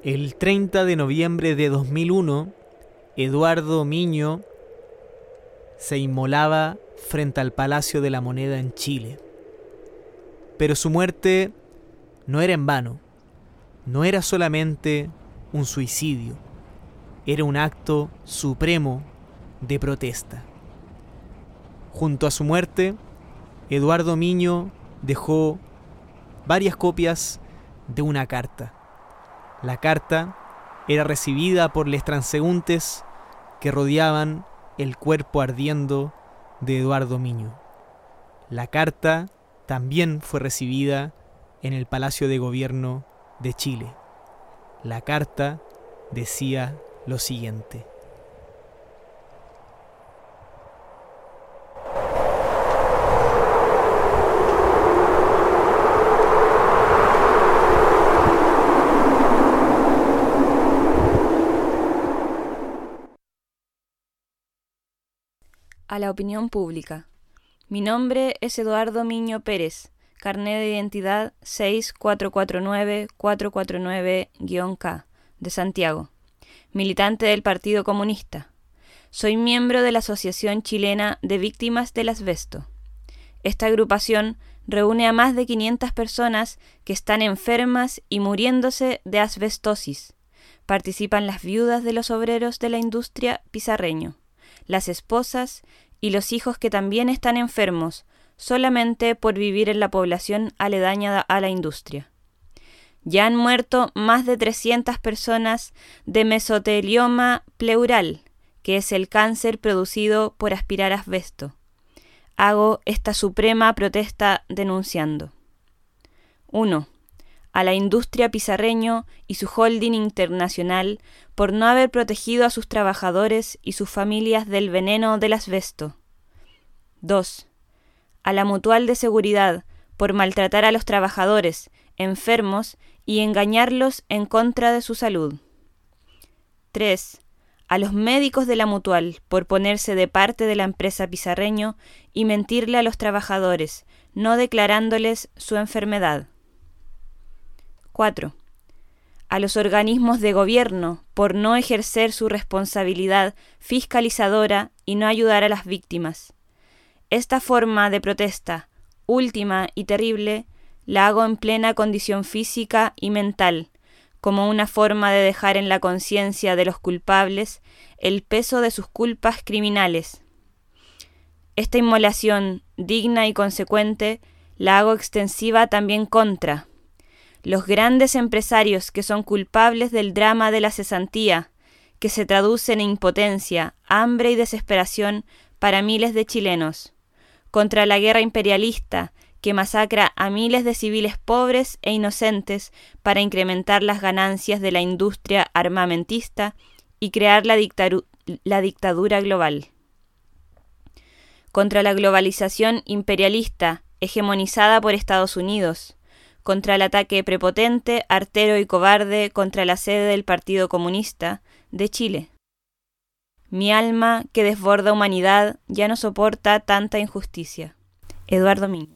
El treinta de noviembre de dos mil uno, Eduardo Miño se inmolaba frente al Palacio de la Moneda en Chile. Pero su muerte no era en vano, no era solamente un suicidio, era un acto supremo de protesta. Junto a su muerte, Eduardo Miño dejó varias copias de una carta. La carta era recibida por los transeúntes que rodeaban el cuerpo ardiendo de Eduardo Miño. La carta también fue recibida en el Palacio de Gobierno de Chile. La carta decía lo siguiente: a la opinión pública. Mi nombre es Eduardo Miño Pérez, carnet de identidad seis cuatro cuatro nueve cuatro cuatro nueve K, de Santiago, militante del Partido Comunista. Soy miembro de la Asociación Chilena de Víctimas del Asbesto. Esta agrupación reúne a más de quinientas personas que están enfermas y muriéndose de asbestosis. Participan las viudas de los obreros de la industria Pizarreño, las esposas y los hijos que también están enfermos, solamente por vivir en la población aledaña a la industria. Ya han muerto más de trescientas personas de mesotelioma pleural, que es el cáncer producido por aspirar asbesto. Hago esta suprema protesta denunciando: uno. A la industria Pizarreño y su holding internacional por no haber protegido a sus trabajadores y sus familias del veneno del asbesto. dos. A la Mutual de Seguridad por maltratar a los trabajadores enfermos y engañarlos en contra de su salud. tres. A los médicos de la Mutual por ponerse de parte de la empresa Pizarreño y mentirle a los trabajadores, no declarándoles su enfermedad. cuatro. A los organismos de gobierno por no ejercer su responsabilidad fiscalizadora y no ayudar a las víctimas. Esta forma de protesta, última y terrible, la hago en plena condición física y mental, como una forma de dejar en la conciencia de los culpables el peso de sus culpas criminales. Esta inmolación, digna y consecuente, la hago extensiva también contra los grandes empresarios que son culpables del drama de la cesantía, que se traduce en impotencia, hambre y desesperación para miles de chilenos, contra la guerra imperialista, que masacra a miles de civiles pobres e inocentes para incrementar las ganancias de la industria armamentista y crear la, dictaru- la dictadura global. Contra la globalización imperialista, hegemonizada por Estados Unidos, contra el ataque prepotente, artero y cobarde contra la sede del Partido Comunista de Chile. Mi alma, que desborda humanidad, ya no soporta tanta injusticia. Eduardo Miño.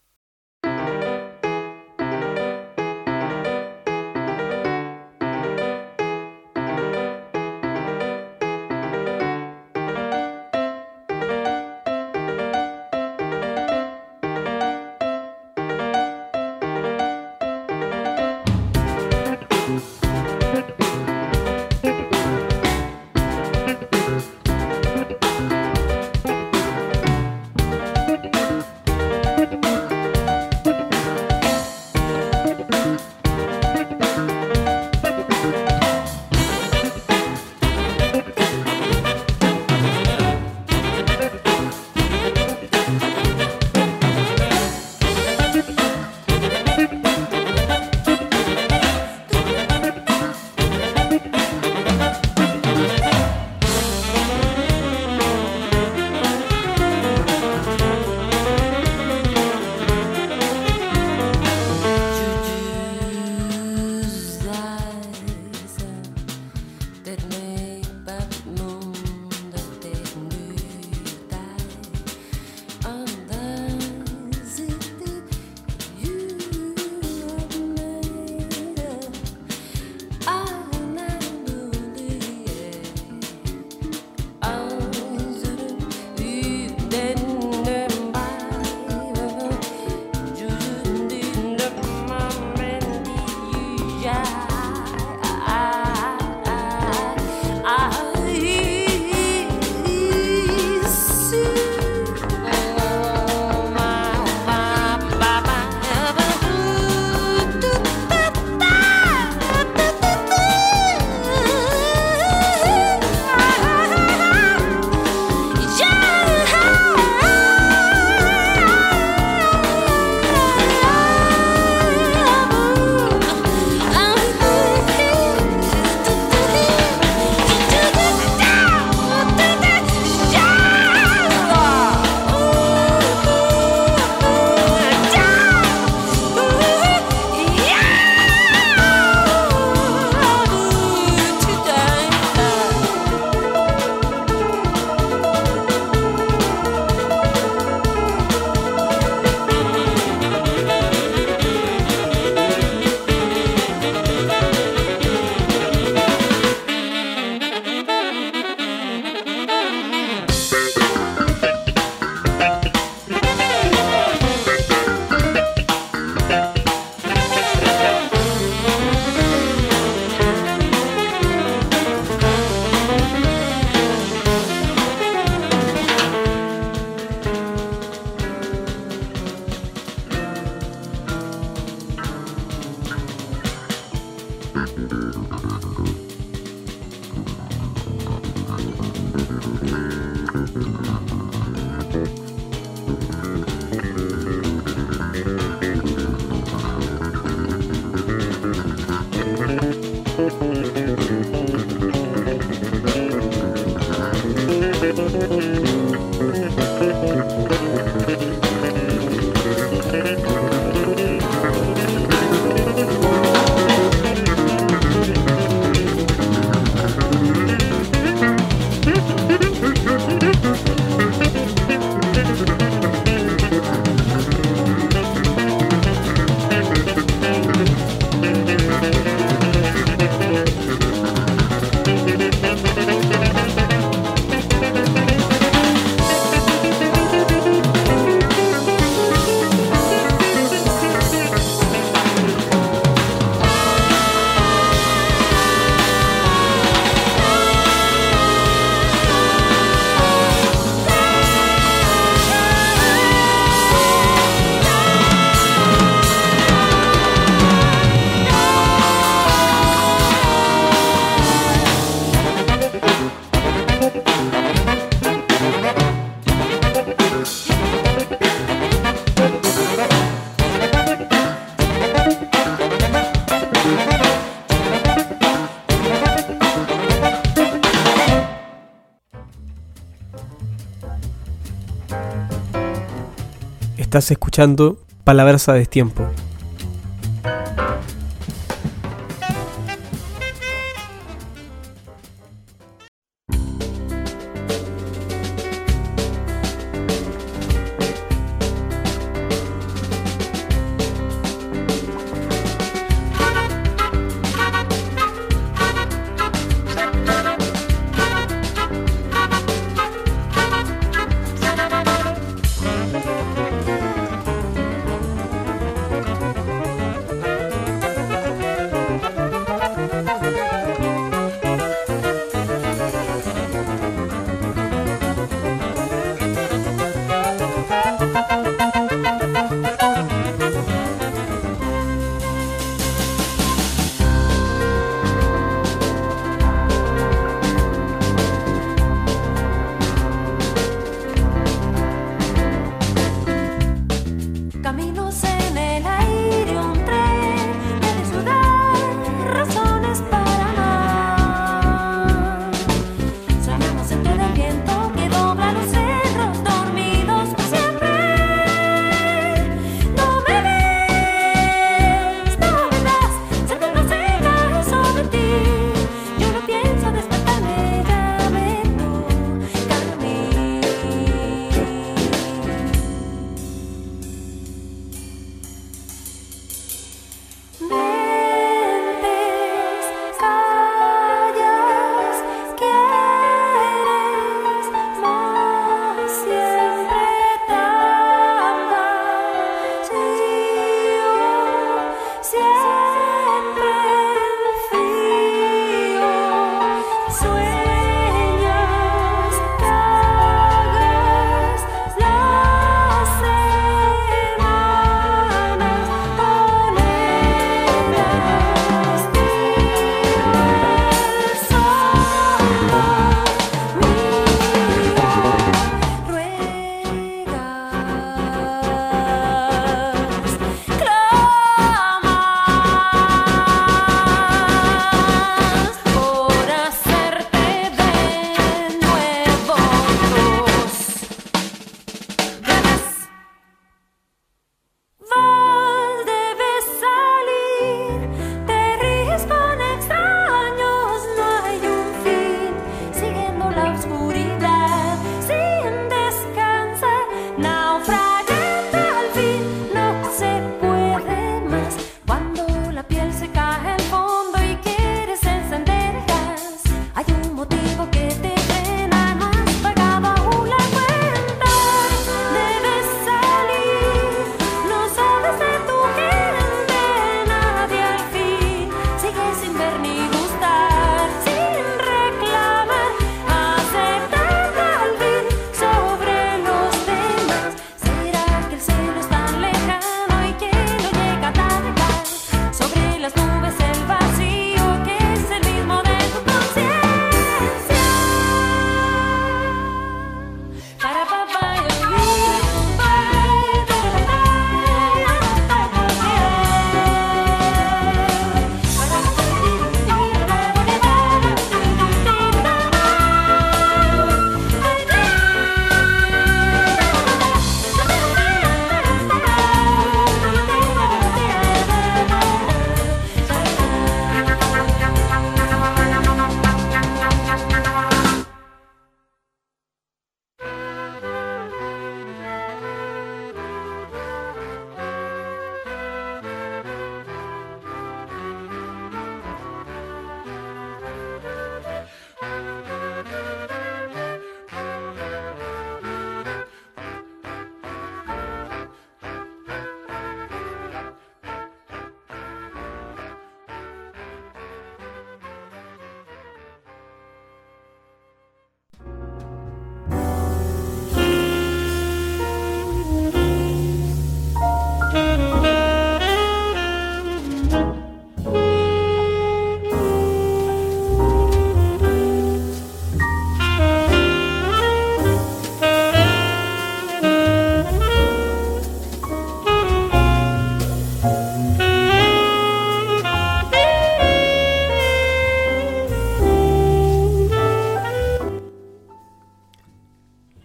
Estás escuchando Palabras a Destiempo.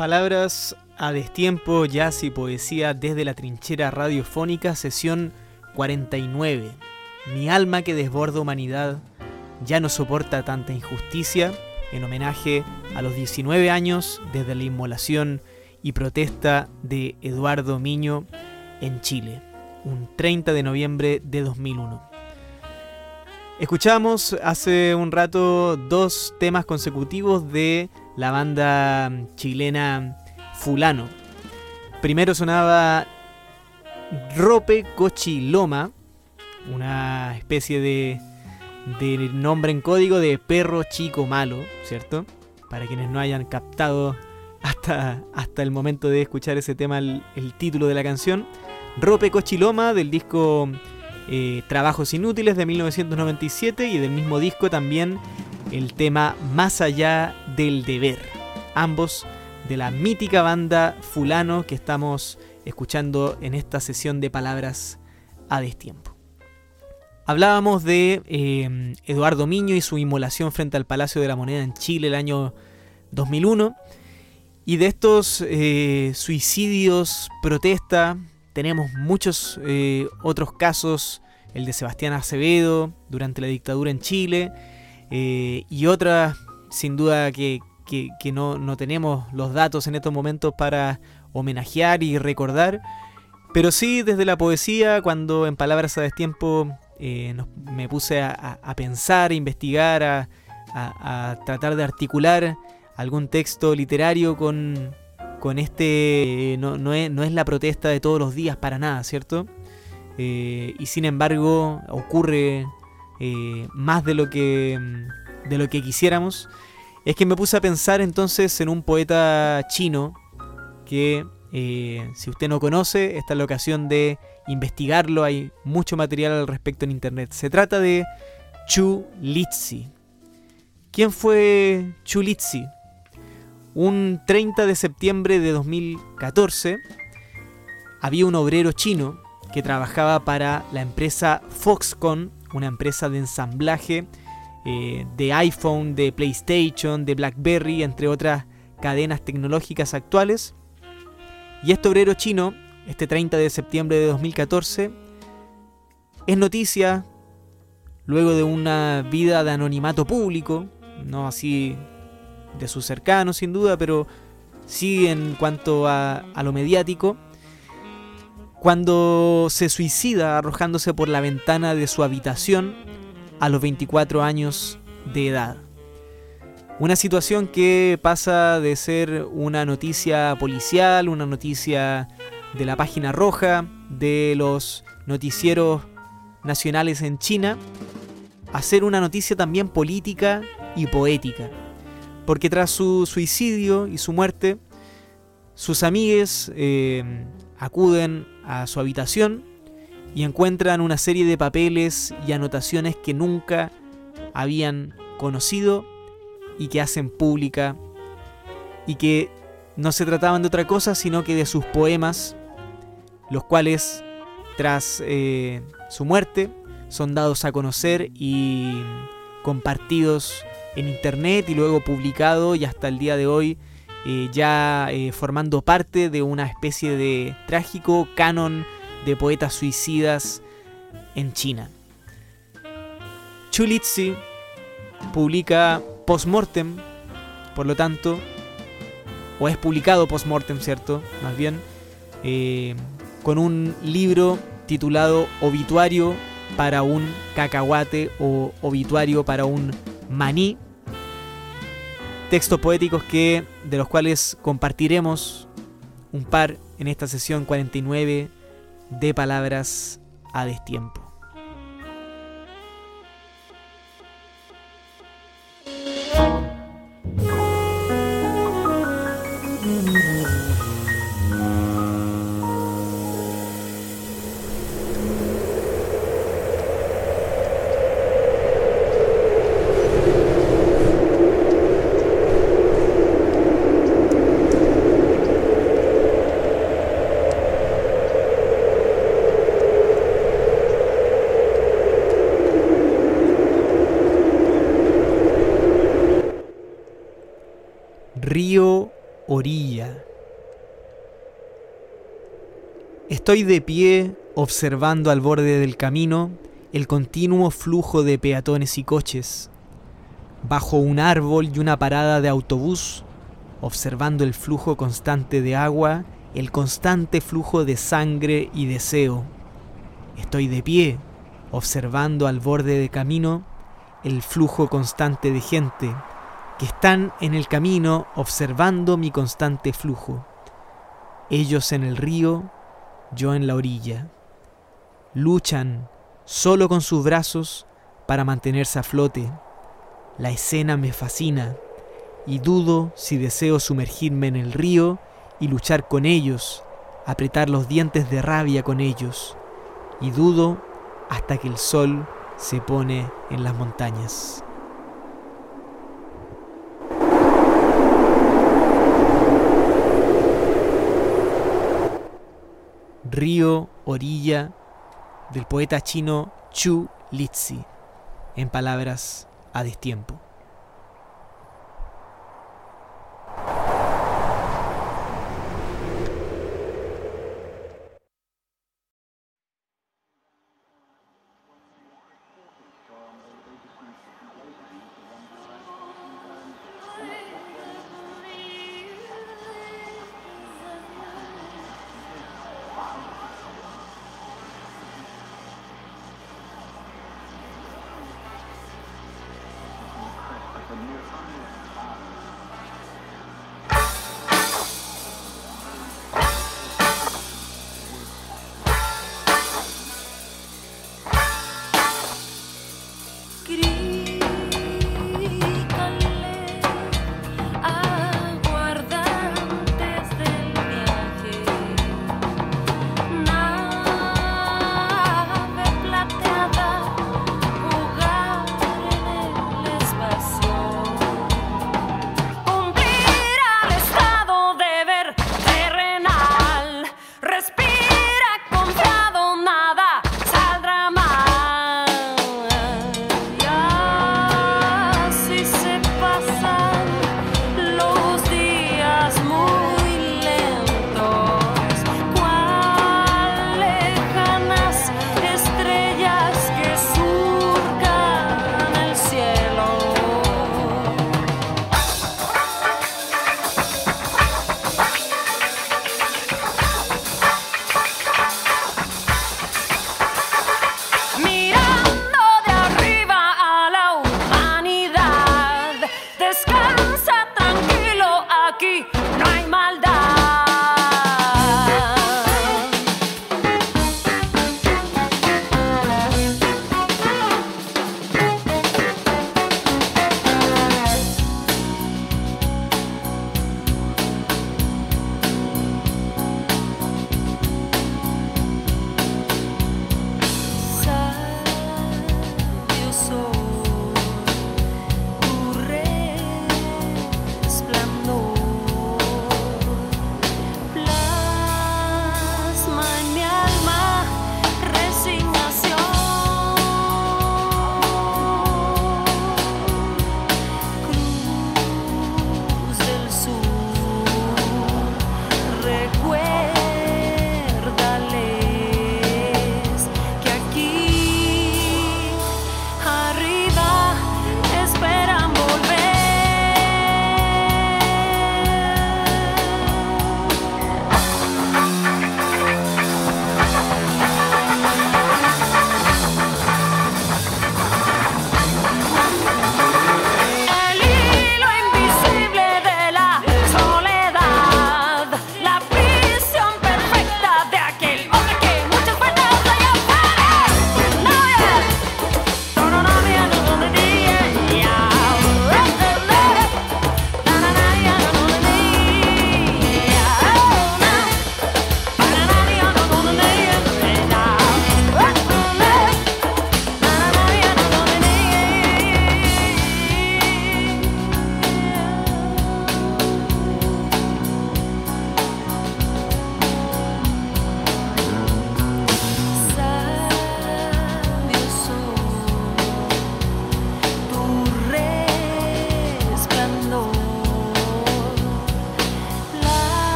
Palabras a destiempo, jazz y poesía desde la trinchera radiofónica, sesión cuarenta y nueve. Mi alma que desborda humanidad ya no soporta tanta injusticia, en homenaje a los diecinueve años desde la inmolación y protesta de Eduardo Miño en Chile, un treinta de noviembre de dos mil uno. Escuchamos hace un rato dos temas consecutivos de la banda chilena Fulano. Primero sonaba Rope Cochiloma, una especie de, de nombre en código de perro chico malo, ¿cierto? Para quienes no hayan captado hasta, hasta el momento de escuchar ese tema el, el título de la canción. Rope Cochiloma, del disco eh, Trabajos Inútiles de mil novecientos noventa y siete, y del mismo disco también el tema Más Allá del Deber, ambos de la mítica banda Fulano que estamos escuchando en esta sesión de Palabras a destiempo. Hablábamos de eh, Eduardo Miño y su inmolación frente al Palacio de la Moneda en Chile el año dos mil uno, y de estos eh, suicidios, protesta, tenemos muchos eh, otros casos, el de Sebastián Acevedo durante la dictadura en Chile, eh, y otras sin duda que, que, que no, no tenemos los datos en estos momentos para homenajear y recordar, pero sí desde la poesía, cuando en Palabras a destiempo eh, nos, me puse a, a pensar, a investigar, a, a, a tratar de articular algún texto literario con, con este, eh, no, no, es, no es la protesta de todos los días para nada, ¿cierto? Eh, y sin embargo ocurre eh, más de lo que de lo que quisiéramos. Es que me puse a pensar entonces en un poeta chino que eh, si usted no conoce, esta es la ocasión de investigarlo, hay mucho material al respecto en internet. Se trata de Chu Lizhi. ¿Quién fue Chu Lizhi? Un treinta de septiembre de dos mil catorce había un obrero chino que trabajaba para la empresa Foxconn, una empresa de ensamblaje eh, de iPhone, de PlayStation, de BlackBerry, entre otras cadenas tecnológicas actuales. Y este obrero chino, este treinta de septiembre de dos mil catorce, es noticia luego de una vida de anonimato público, no así de sus cercanos sin duda, pero sí en cuanto a, a lo mediático, cuando se suicida arrojándose por la ventana de su habitación a los veinticuatro años de edad. Una situación que pasa de ser una noticia policial, una noticia de la página roja, de los noticieros nacionales en China, a ser una noticia también política y poética. Porque tras su suicidio y su muerte, sus amigues eh, acuden a su habitación y encuentran una serie de papeles y anotaciones que nunca habían conocido y que hacen pública, y que no se trataban de otra cosa sino que de sus poemas, los cuales tras eh, su muerte son dados a conocer y compartidos en internet y luego publicado, y hasta el día de hoy eh, ya eh, formando parte de una especie de trágico canon de poetas suicidas en China. Chu Lizhi publica Postmortem, por lo tanto, o es publicado Postmortem, ¿cierto? Más bien, eh, con un libro titulado Obituario para un cacahuate o Obituario para un maní. Textos poéticos que, de los cuales compartiremos un par en esta sesión cuarenta y nueve de Palabras a destiempo. orilla. Estoy de pie observando al borde del camino el continuo flujo de peatones y coches. Bajo un árbol y una parada de autobús, observando el flujo constante de agua, el constante flujo de sangre y deseo. Estoy de pie observando al borde del camino el flujo constante de gente que están en el camino observando mi constante flujo. Ellos en el río, yo en la orilla. Luchan solo con sus brazos para mantenerse a flote. La escena me fascina y dudo si deseo sumergirme en el río y luchar con ellos, apretar los dientes de rabia con ellos. Y dudo hasta que el sol se pone en las montañas. Río, orilla, del poeta chino Chu Lizhi, en palabras a destiempo.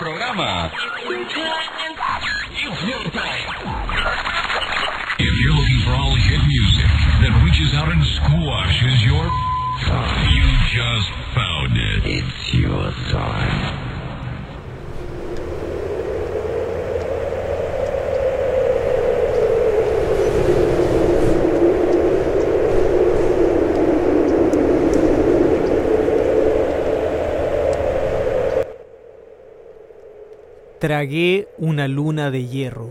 programa. If you're looking for all hit music that reaches out and squashes your time, you just found it. It's your time. Tragué una luna de hierro.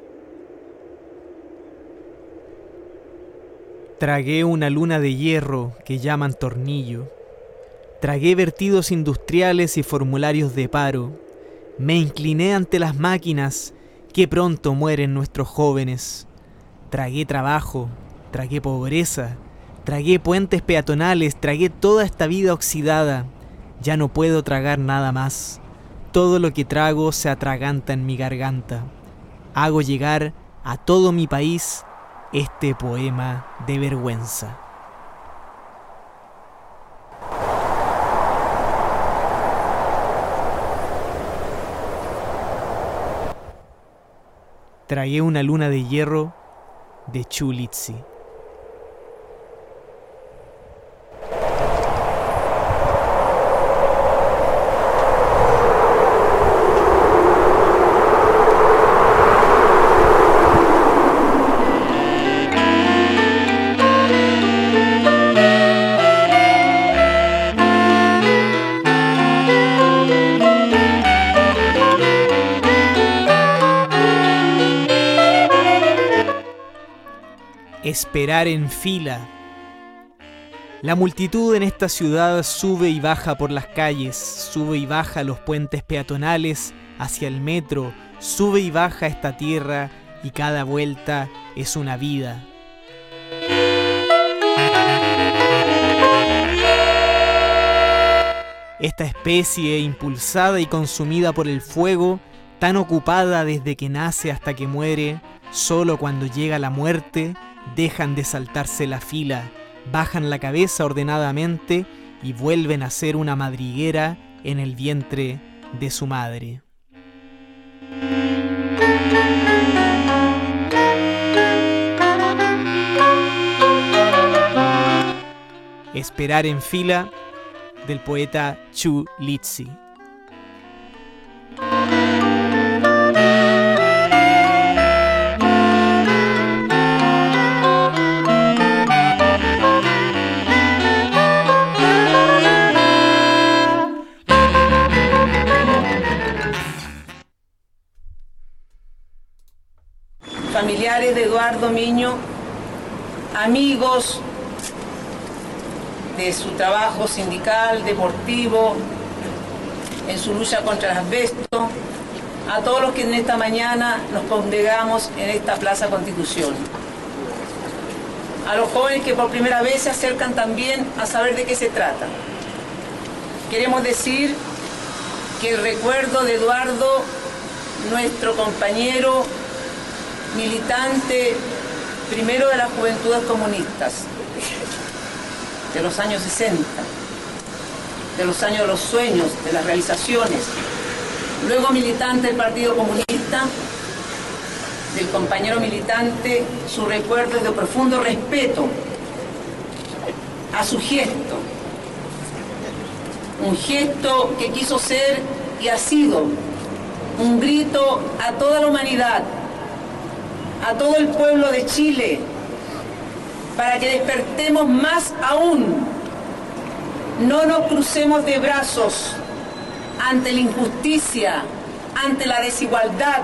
Tragué una luna de hierro que llaman tornillo. Tragué vertidos industriales y formularios de paro. Me incliné ante las máquinas que pronto mueren nuestros jóvenes. Tragué trabajo, tragué pobreza, tragué puentes peatonales, tragué toda esta vida oxidada. Ya no puedo tragar nada más. Todo lo que trago se atraganta en mi garganta. Hago llegar a todo mi país este poema de vergüenza. Tragué una luna de hierro de Chu Lizzy. Esperar en fila. La multitud en esta ciudad sube y baja por las calles, sube y baja los puentes peatonales hacia el metro, sube y baja esta tierra y cada vuelta es una vida. Esta especie impulsada y consumida por el fuego, tan ocupada desde que nace hasta que muere, solo cuando llega la muerte, dejan de saltarse la fila, bajan la cabeza ordenadamente y vuelven a ser una madriguera en el vientre de su madre. Esperar en fila, del poeta Chu Lizzy. Familiares de Eduardo Miño, amigos de su trabajo sindical, deportivo, en su lucha contra el asbesto, a todos los que en esta mañana nos congregamos en esta Plaza Constitución. A los jóvenes que por primera vez se acercan también a saber de qué se trata. Queremos decir que el recuerdo de Eduardo, nuestro compañero, militante primero de las Juventudes Comunistas, de los años sesenta, de los años de los sueños, de las realizaciones, luego militante del Partido Comunista, del compañero militante, su recuerdo es de profundo respeto a su gesto, un gesto que quiso ser y ha sido un grito a toda la humanidad, a todo el pueblo de Chile, para que despertemos más aún, no nos crucemos de brazos ante la injusticia, ante la desigualdad,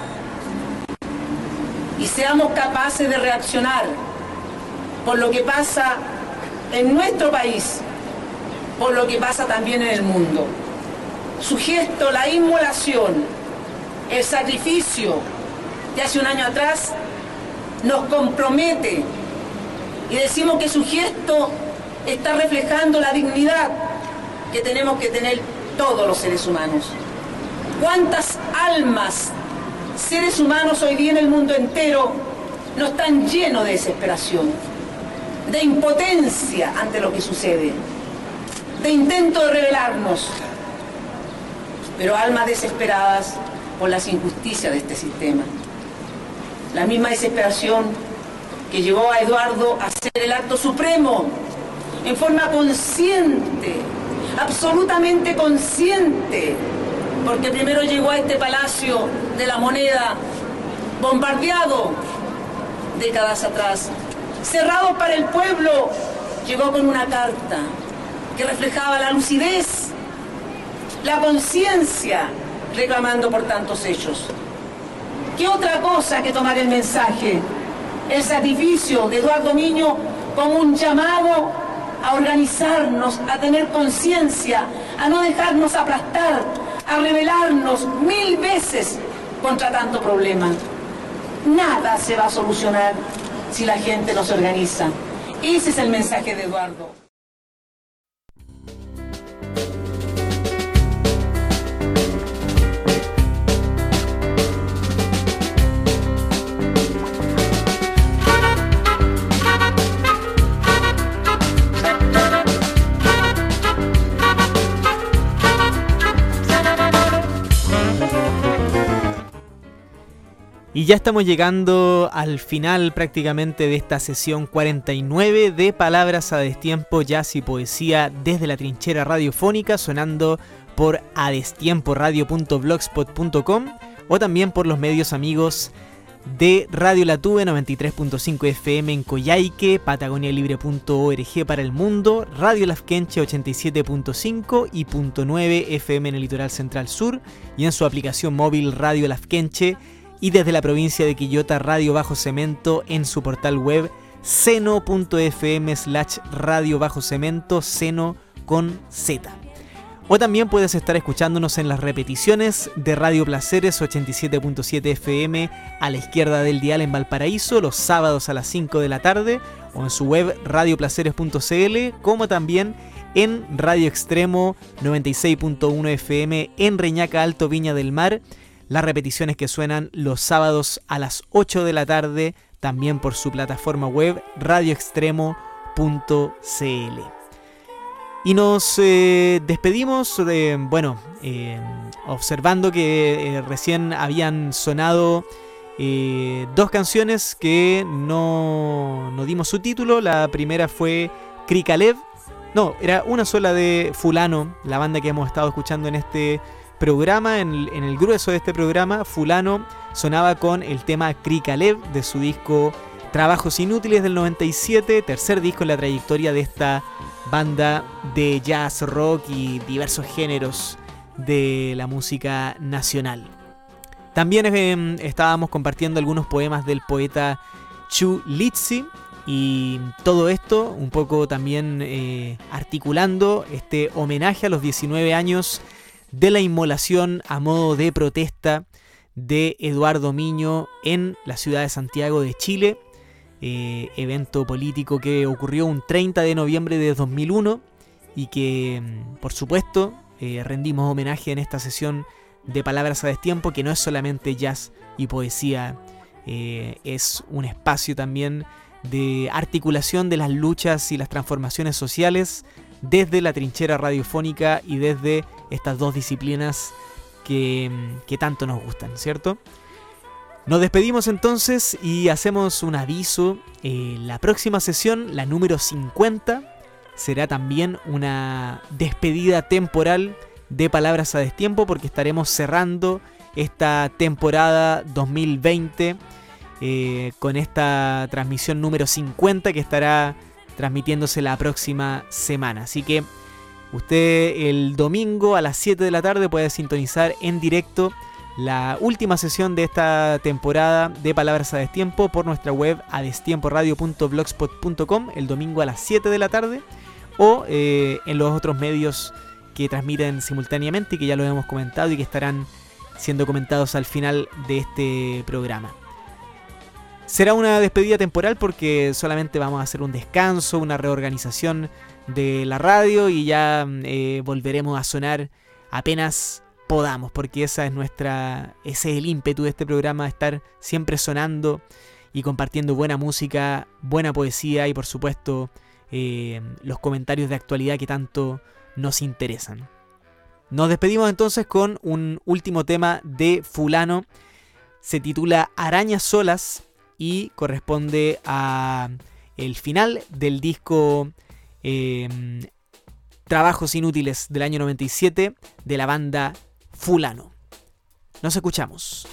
y seamos capaces de reaccionar por lo que pasa en nuestro país, por lo que pasa también en el mundo. Su gesto, la inmolación, el sacrificio de hace un año atrás, nos compromete y decimos que su gesto está reflejando la dignidad que tenemos que tener todos los seres humanos. ¿Cuántas almas, seres humanos hoy día en el mundo entero, no están llenos de desesperación, de impotencia ante lo que sucede, de intento de rebelarnos? pero almas desesperadas por las injusticias de este sistema. La misma desesperación que llevó a Eduardo a hacer el acto supremo en forma consciente, absolutamente consciente, porque primero llegó a este Palacio de la Moneda bombardeado décadas atrás, cerrado para el pueblo, llegó con una carta que reflejaba la lucidez, la conciencia, reclamando por tantos hechos. ¿Qué otra cosa que tomar el mensaje, el sacrificio de Eduardo Miño como un llamado a organizarnos, a tener conciencia, a no dejarnos aplastar, a rebelarnos mil veces contra tanto problema? Nada se va a solucionar si la gente no se organiza. Ese es el mensaje de Eduardo. Y ya estamos llegando al final prácticamente de esta sesión cuarenta y nueve de Palabras a Destiempo, Jazz y Poesía desde la trinchera radiofónica, sonando por adestiempo radio punto blogspot punto com o también por los medios amigos de Radio La Tube noventa y tres punto cinco F M en Coyhaique, patagonia libre punto org para el mundo, Radio Lafkenche ochenta y siete punto cinco y punto nueve F M en el litoral central sur y en su aplicación móvil Radio Lafkenche, y desde la provincia de Quillota, Radio Bajo Cemento en su portal web seno punto f m slash radio bajo cemento, seno con Z. O también puedes estar escuchándonos en las repeticiones de Radio Placeres ochenta y siete punto siete F M a la izquierda del dial en Valparaíso los sábados a las cinco de la tarde, o en su web radio placeres punto c l, como también en Radio Extremo noventa y seis punto uno F M en Reñaca Alto, Viña del Mar. Las repeticiones que suenan los sábados a las ocho de la tarde, también por su plataforma web radio extremo punto c l. Y nos eh, despedimos, eh, bueno, eh, observando que eh, recién habían sonado eh, dos canciones que no, no dimos su título. La primera fue Krikalev, no, era una sola de Fulano, la banda que hemos estado escuchando en este programa, en el, en el grueso de este programa. Fulano sonaba con el tema Krikalev de su disco Trabajos Inútiles del noventa y siete, tercer disco en la trayectoria de esta banda de jazz, rock y diversos géneros de la música nacional. También eh, estábamos compartiendo algunos poemas del poeta Chu Litsi, y todo esto un poco también eh, articulando este homenaje a los diecinueve años de la inmolación a modo de protesta de Eduardo Miño en la ciudad de Santiago de Chile, eh, evento político que ocurrió un treinta de noviembre de dos mil uno y que, por supuesto, eh, rendimos homenaje en esta sesión de Palabras a Destiempo, que no es solamente jazz y poesía, eh, es un espacio también de articulación de las luchas y las transformaciones sociales desde la trinchera radiofónica y desde estas dos disciplinas que, que tanto nos gustan, ¿cierto? Nos despedimos entonces y hacemos un aviso. Eh, la próxima sesión, la número cincuenta, será también una despedida temporal de Palabras a Destiempo, porque estaremos cerrando esta temporada dos mil veinte eh, con esta transmisión número cincuenta que estará transmitiéndose la próxima semana. Así que usted el domingo a las siete de la tarde puede sintonizar en directo la última sesión de esta temporada de Palabras a Destiempo por nuestra web adestiempo radio punto blogspot punto com el domingo a las siete de la tarde, o eh, en los otros medios que transmiten simultáneamente y que ya lo hemos comentado y que estarán siendo comentados al final de este programa. Será una despedida temporal porque solamente vamos a hacer un descanso, una reorganización de la radio, y ya eh, volveremos a sonar apenas podamos, porque esa es nuestra, ese es el ímpetu de este programa, estar siempre sonando y compartiendo buena música, buena poesía y por supuesto eh, los comentarios de actualidad que tanto nos interesan. Nos despedimos entonces con un último tema de fulano. Se titula Arañas Solas y corresponde a el final del disco eh, Trabajos Inútiles del año noventa y siete de la banda Fulano. Nos escuchamos.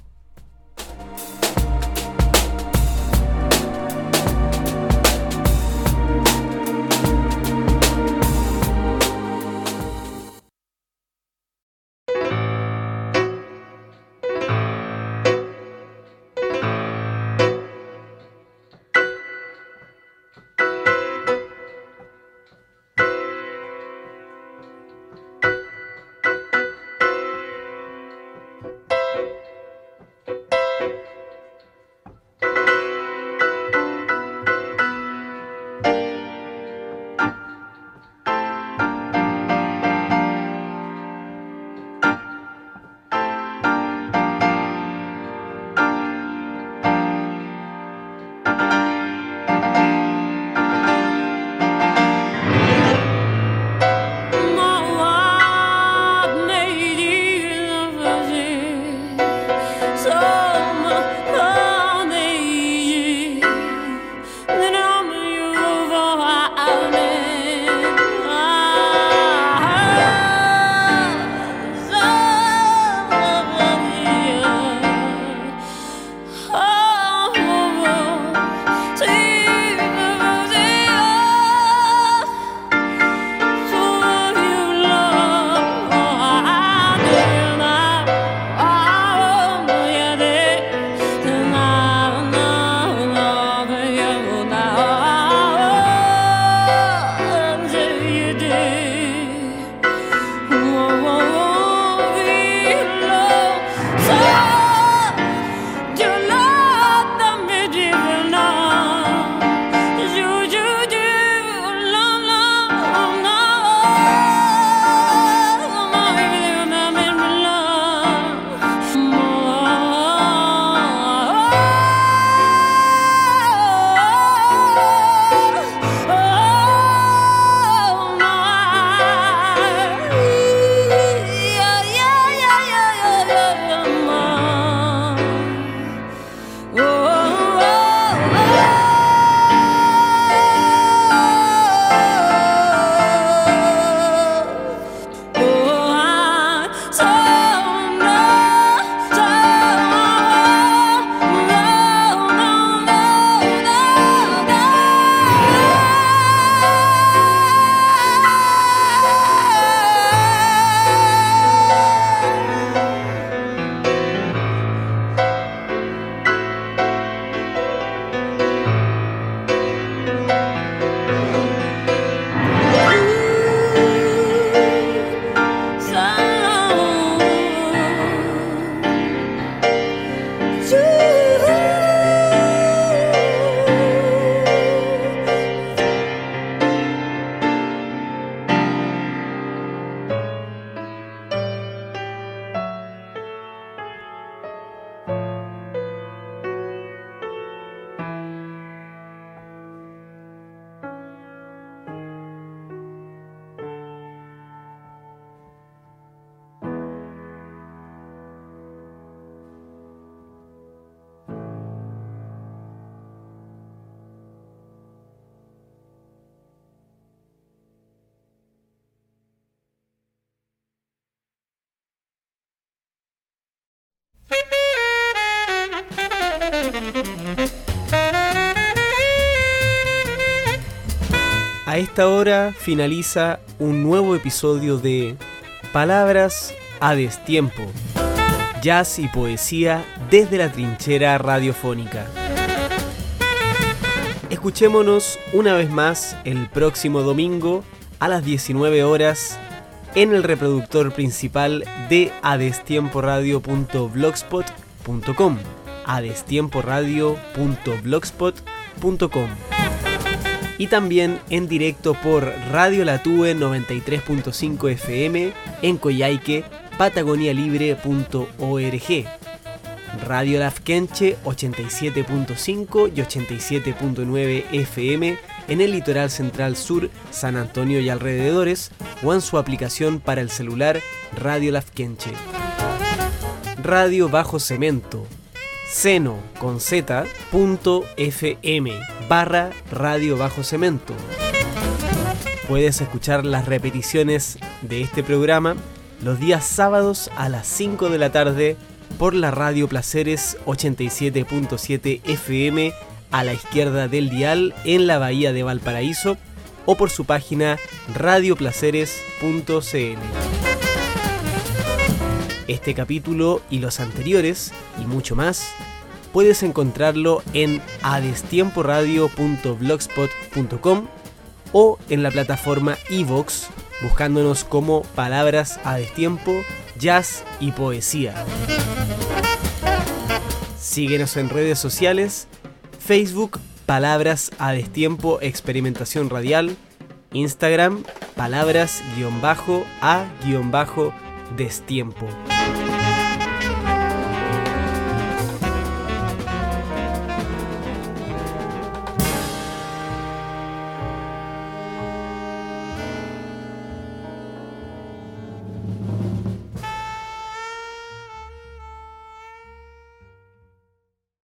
A esta hora finaliza un nuevo episodio de Palabras a Destiempo, jazz y poesía desde la trinchera radiofónica. Escuchémonos una vez más el próximo domingo a las diecinueve horas en el reproductor principal de adestiemporadio punto blogspot punto com, adestiemporadio punto blogspot punto com, y también en directo por Radio Latúe noventa y tres punto cinco F M en Coyhaique, patagonia libre punto org, Radio Lafkenche ochenta y siete punto cinco y ochenta y siete punto nueve F M en el litoral central sur, San Antonio y alrededores, o en su aplicación para el celular Radio Lafkenche. Radio Bajo Cemento, seno con z punto fm barra Radio Bajo Cemento. Puedes escuchar las repeticiones de este programa los días sábados a las cinco de la tarde por la Radio Placeres ochenta y siete punto siete F M a la izquierda del dial en la bahía de Valparaíso o por su página radio placeres punto c l. Este capítulo y los anteriores y mucho más puedes encontrarlo en adestiemporadio punto blogspot punto com o en la plataforma iVoox buscándonos como Palabras a Destiempo, Jazz y Poesía. Síguenos en redes sociales: Facebook, Palabras a Destiempo Experimentación Radial, Instagram, Palabras-a-destiempo.